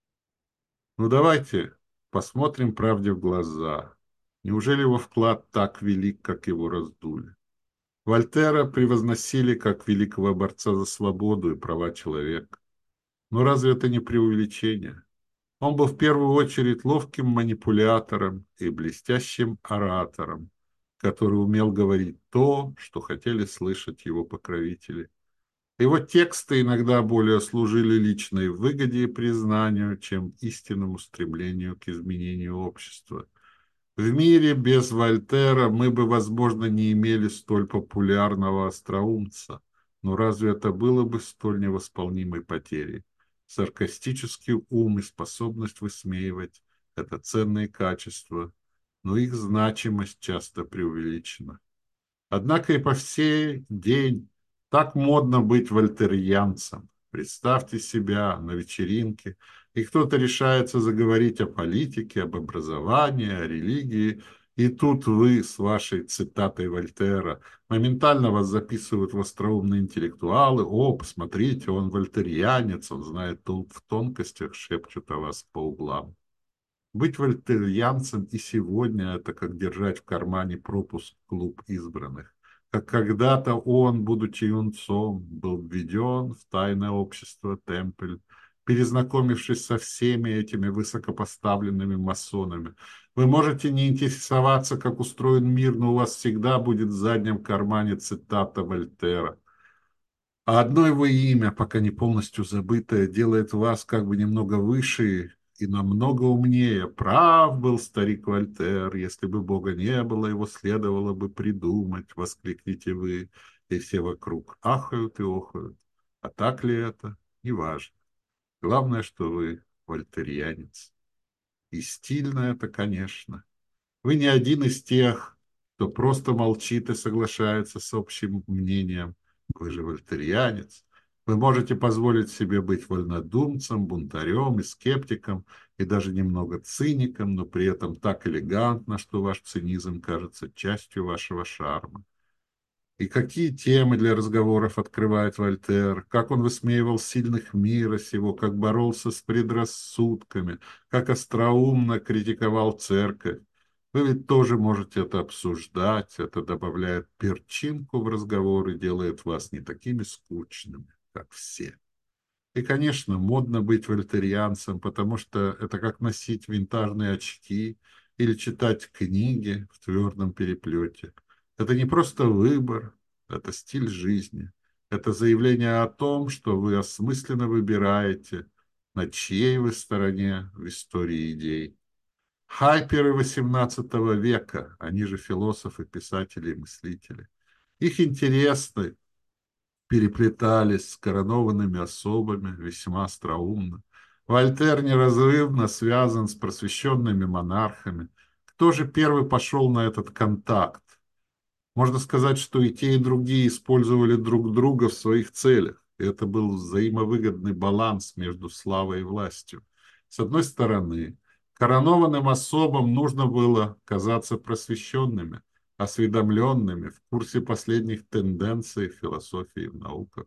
S1: Ну давайте посмотрим правде в глаза. Неужели его вклад так велик, как его раздули? Вольтера превозносили как великого борца за свободу и права человека. Но разве это не преувеличение? Он был в первую очередь ловким манипулятором и блестящим оратором, который умел говорить то, что хотели слышать его покровители. Его тексты иногда более служили личной выгоде и признанию, чем истинному стремлению к изменению общества. В мире без Вольтера мы бы, возможно, не имели столь популярного остроумца, но разве это было бы столь невосполнимой потерей? Саркастический ум и способность высмеивать — это ценные качества, но их значимость часто преувеличена. Однако и по сей день так модно быть вольтерьянцем. Представьте себя на вечеринке, и кто-то решается заговорить о политике, об образовании, о религии, и тут вы с вашей цитатой Вольтера. Моментально вас записывают в остроумные интеллектуалы. О, посмотрите, он вольтерьянец, он знает толк в тонкостях, шепчут о вас по углам. Быть вольтерьянцем и сегодня — это как держать в кармане пропуск в клуб избранных. Как когда-то он, будучи юнцом, был введен в тайное общество Темпль перезнакомившись со всеми этими высокопоставленными масонами. Вы можете не интересоваться, как устроен мир, но у вас всегда будет в заднем кармане цитата Вольтера. А одно его имя, пока не полностью забытое, делает вас как бы немного выше и намного умнее. Прав был старик Вольтер, если бы Бога не было, его следовало бы придумать, воскликните вы, и все вокруг ахают и охают. А так ли это? Неважно. Главное, что вы вольтерианец. И стильно это, конечно. Вы не один из тех, кто просто молчит и соглашается с общим мнением. Вы же вольтерианец. Вы можете позволить себе быть вольнодумцем, бунтарем и скептиком, и даже немного циником, но при этом так элегантно, что ваш цинизм кажется частью вашего шарма. И какие темы для разговоров открывает Вольтер, как он высмеивал сильных мира сего, как боролся с предрассудками, как остроумно критиковал церковь. Вы ведь тоже можете это обсуждать, это добавляет перчинку в разговор и делает вас не такими скучными, как все. И, конечно, модно быть вольтерианцем, потому что это как носить винтажные очки или читать книги в твердом переплете. Это не просто выбор, это стиль жизни. Это заявление о том, что вы осмысленно выбираете, на чьей вы стороне в истории идей. Хайперы восемнадцатого века, они же философы, писатели и мыслители. Их интересны переплетались с коронованными особами весьма остроумно. Вольтер неразрывно связан с просвещенными монархами. Кто же первый пошел на этот контакт? Можно сказать, что и те, и другие использовали друг друга в своих целях. И это был взаимовыгодный баланс между славой и властью. С одной стороны, коронованным особам нужно было казаться просвещенными, осведомленными, в курсе последних тенденций в философии и в науках.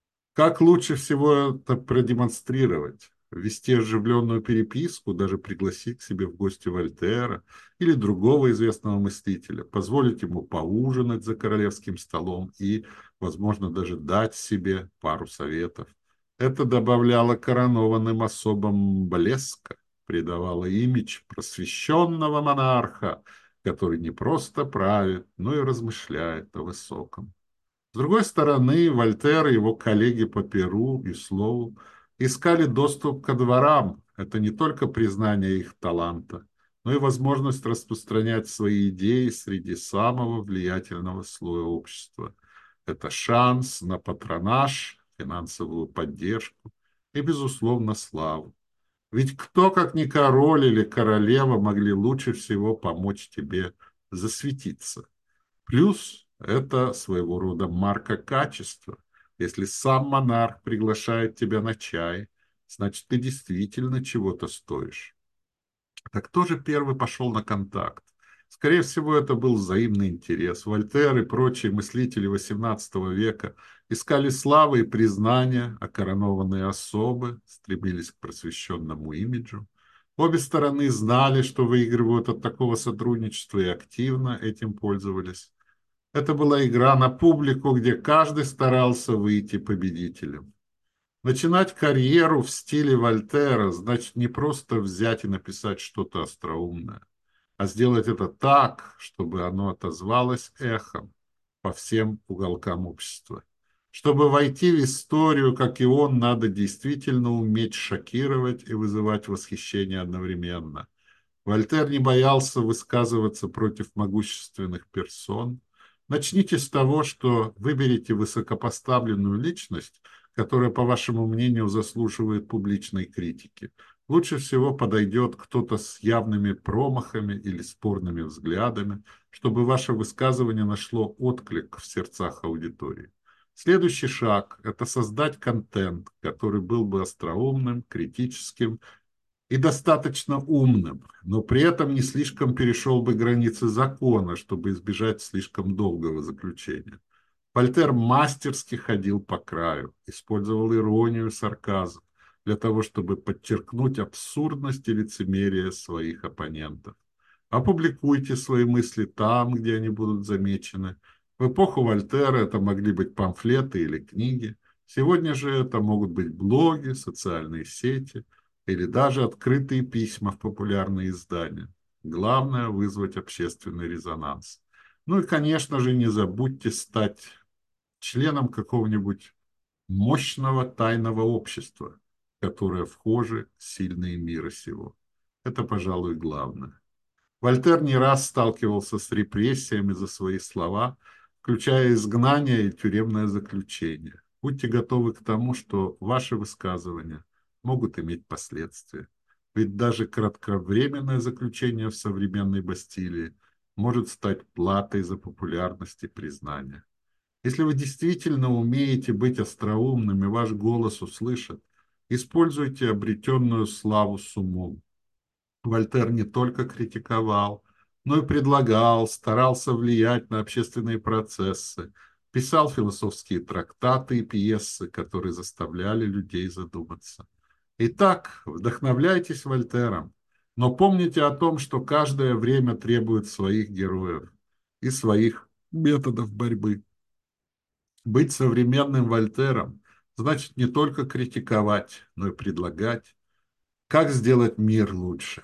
S1: Как лучше всего это продемонстрировать? Вести оживленную переписку, даже пригласить к себе в гости Вольтера или другого известного мыслителя, позволить ему поужинать за королевским столом и, возможно, даже дать себе пару советов. Это добавляло коронованным особам блеска, придавало имидж просвещенного монарха, который не просто правит, но и размышляет о высоком. С другой стороны, Вольтер и его коллеги по перу и слову искали доступ ко дворам. Это не только признание их таланта, но и возможность распространять свои идеи среди самого влиятельного слоя общества. Это шанс на патронаж, финансовую поддержку и, безусловно, славу. Ведь кто, как не король или королева, могли лучше всего помочь тебе засветиться? Плюс это своего рода марка качества. Если сам монарх приглашает тебя на чай, значит, ты действительно чего-то стоишь. Так кто же первый пошел на контакт? Скорее всего, это был взаимный интерес. Вольтер и прочие мыслители восемнадцатого века искали славы и признания, а коронованные особы стремились к просвещенному имиджу. Обе стороны знали, что выигрывают от такого сотрудничества и активно этим пользовались. Это была игра на публику, где каждый старался выйти победителем. Начинать карьеру в стиле Вольтера значит не просто взять и написать что-то остроумное, а сделать это так, чтобы оно отозвалось эхом по всем уголкам общества. Чтобы войти в историю, как и он, надо действительно уметь шокировать и вызывать восхищение одновременно. Вольтер не боялся высказываться против могущественных персон. Начните с того, что выберите высокопоставленную личность, которая, по вашему мнению, заслуживает публичной критики. Лучше всего подойдет кто-то с явными промахами или спорными взглядами, чтобы ваше высказывание нашло отклик в сердцах аудитории. Следующий шаг – это создать контент, который был бы остроумным, критическим и достаточно умным, но при этом не слишком перешел бы границы закона, чтобы избежать слишком долгого заключения. Вольтер мастерски ходил по краю, использовал иронию и сарказм для того, чтобы подчеркнуть абсурдность и лицемерие своих оппонентов. Опубликуйте свои мысли там, где они будут замечены. В эпоху Вольтера это могли быть памфлеты или книги. Сегодня же это могут быть блоги, социальные сети или даже открытые письма в популярные издания. Главное – вызвать общественный резонанс. Ну и, конечно же, не забудьте стать членом какого-нибудь мощного тайного общества, которое вхоже в сильные мира сего. Это, пожалуй, главное. Вольтер не раз сталкивался с репрессиями за свои слова, включая изгнание и тюремное заключение. Будьте готовы к тому, что ваши высказывания могут иметь последствия. Ведь даже кратковременное заключение в современной Бастилии может стать платой за популярность и признание. Если вы действительно умеете быть остроумным и ваш голос услышат, используйте обретенную славу с умом. Вольтер не только критиковал, но и предлагал, старался влиять на общественные процессы, писал философские трактаты и пьесы, которые заставляли людей задуматься. Итак, вдохновляйтесь Вольтером, но помните о том, что каждое время требует своих героев и своих методов борьбы. Быть современным Вольтером значит не только критиковать, но и предлагать, как сделать мир лучше.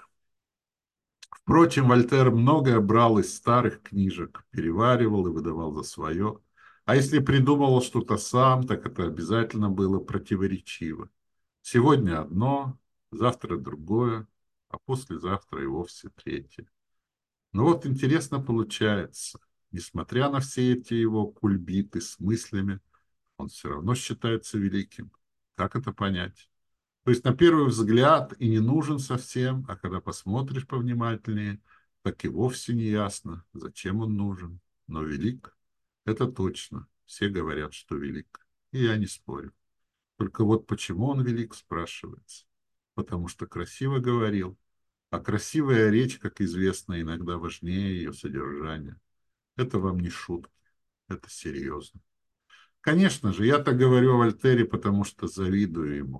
S1: Впрочем, Вольтер многое брал из старых книжек, переваривал и выдавал за свое. А если придумывал что-то сам, так это обязательно было противоречиво. Сегодня одно, завтра другое, а послезавтра и вовсе третье. Но вот интересно получается, несмотря на все эти его кульбиты с мыслями, он все равно считается великим. Как это понять? То есть на первый взгляд и не нужен совсем, а когда посмотришь повнимательнее, так и вовсе не ясно, зачем он нужен. Но велик, это точно. Все говорят, что велик. И я не спорю. Только вот почему он велик, спрашивается. Потому что красиво говорил. А красивая речь, как известно, иногда важнее ее содержания. Это вам не шутки, это серьезно. Конечно же, я так говорю о Вольтере, потому что завидую ему.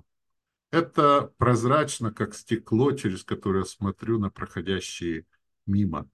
S1: Это прозрачно, как стекло, через которое смотрю на проходящие мимо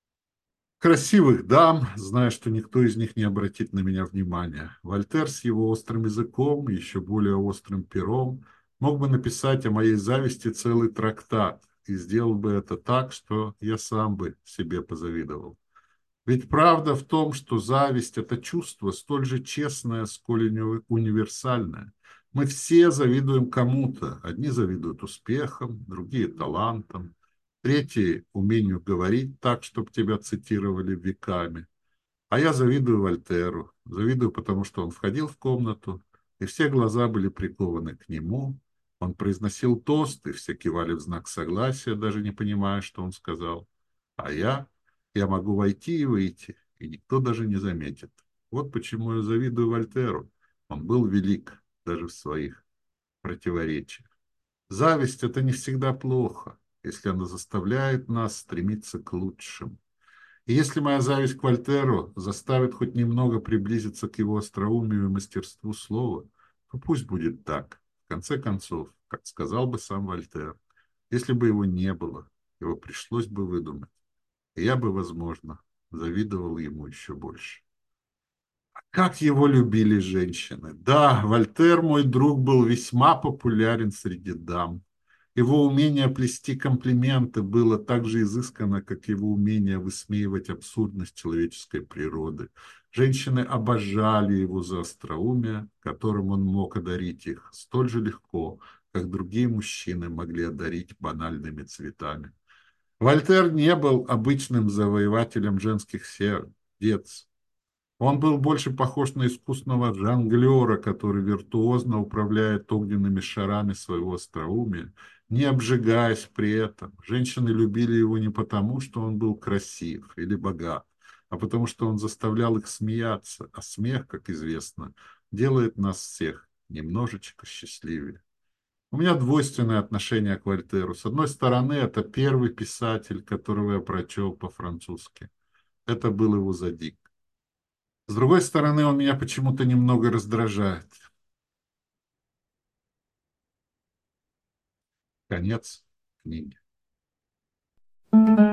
S1: красивых дам, зная, что никто из них не обратит на меня внимания. Вольтер с его острым языком, еще более острым пером, мог бы написать о моей зависти целый трактат и сделал бы это так, что я сам бы себе позавидовал. Ведь правда в том, что зависть – это чувство столь же честное, сколь и универсальное. Мы все завидуем кому-то. Одни завидуют успехам, другие – талантам, третьи – умению говорить так, чтобы тебя цитировали веками. А я завидую Вольтеру. Завидую, потому что он входил в комнату, и все глаза были прикованы к нему. Он произносил тост, и все кивали в знак согласия, даже не понимая, что он сказал. А я, я могу войти и выйти, и никто даже не заметит. Вот почему я завидую Вольтеру. Он был велик даже в своих противоречиях. Зависть – это не всегда плохо, если она заставляет нас стремиться к лучшему. И если моя зависть к Вольтеру заставит хоть немного приблизиться к его остроумию и мастерству слова, то пусть будет так. В конце концов, как сказал бы сам Вольтер, если бы его не было, его пришлось бы выдумать. И я бы, возможно, завидовал ему еще больше. Как его любили женщины. Да, Вольтер, мой друг, был весьма популярен среди дам. Его умение плести комплименты было так же изысканно, как его умение высмеивать абсурдность человеческой природы. Женщины обожали его за остроумие, которым он мог одарить их столь же легко, как другие мужчины могли одарить банальными цветами. Вольтер не был обычным завоевателем женских сердец. Он был больше похож на искусного жонглера, который виртуозно управляет огненными шарами своего остроумия, не обжигаясь при этом. Женщины любили его не потому, что он был красив или богат, а потому что он заставлял их смеяться, а смех, как известно, делает нас всех немножечко счастливее. У меня двойственное отношение к Вольтеру. С одной стороны, это первый писатель, которого я прочел по-французски. Это был его Задик. С другой стороны, он меня почему-то немного раздражает. Конец книги.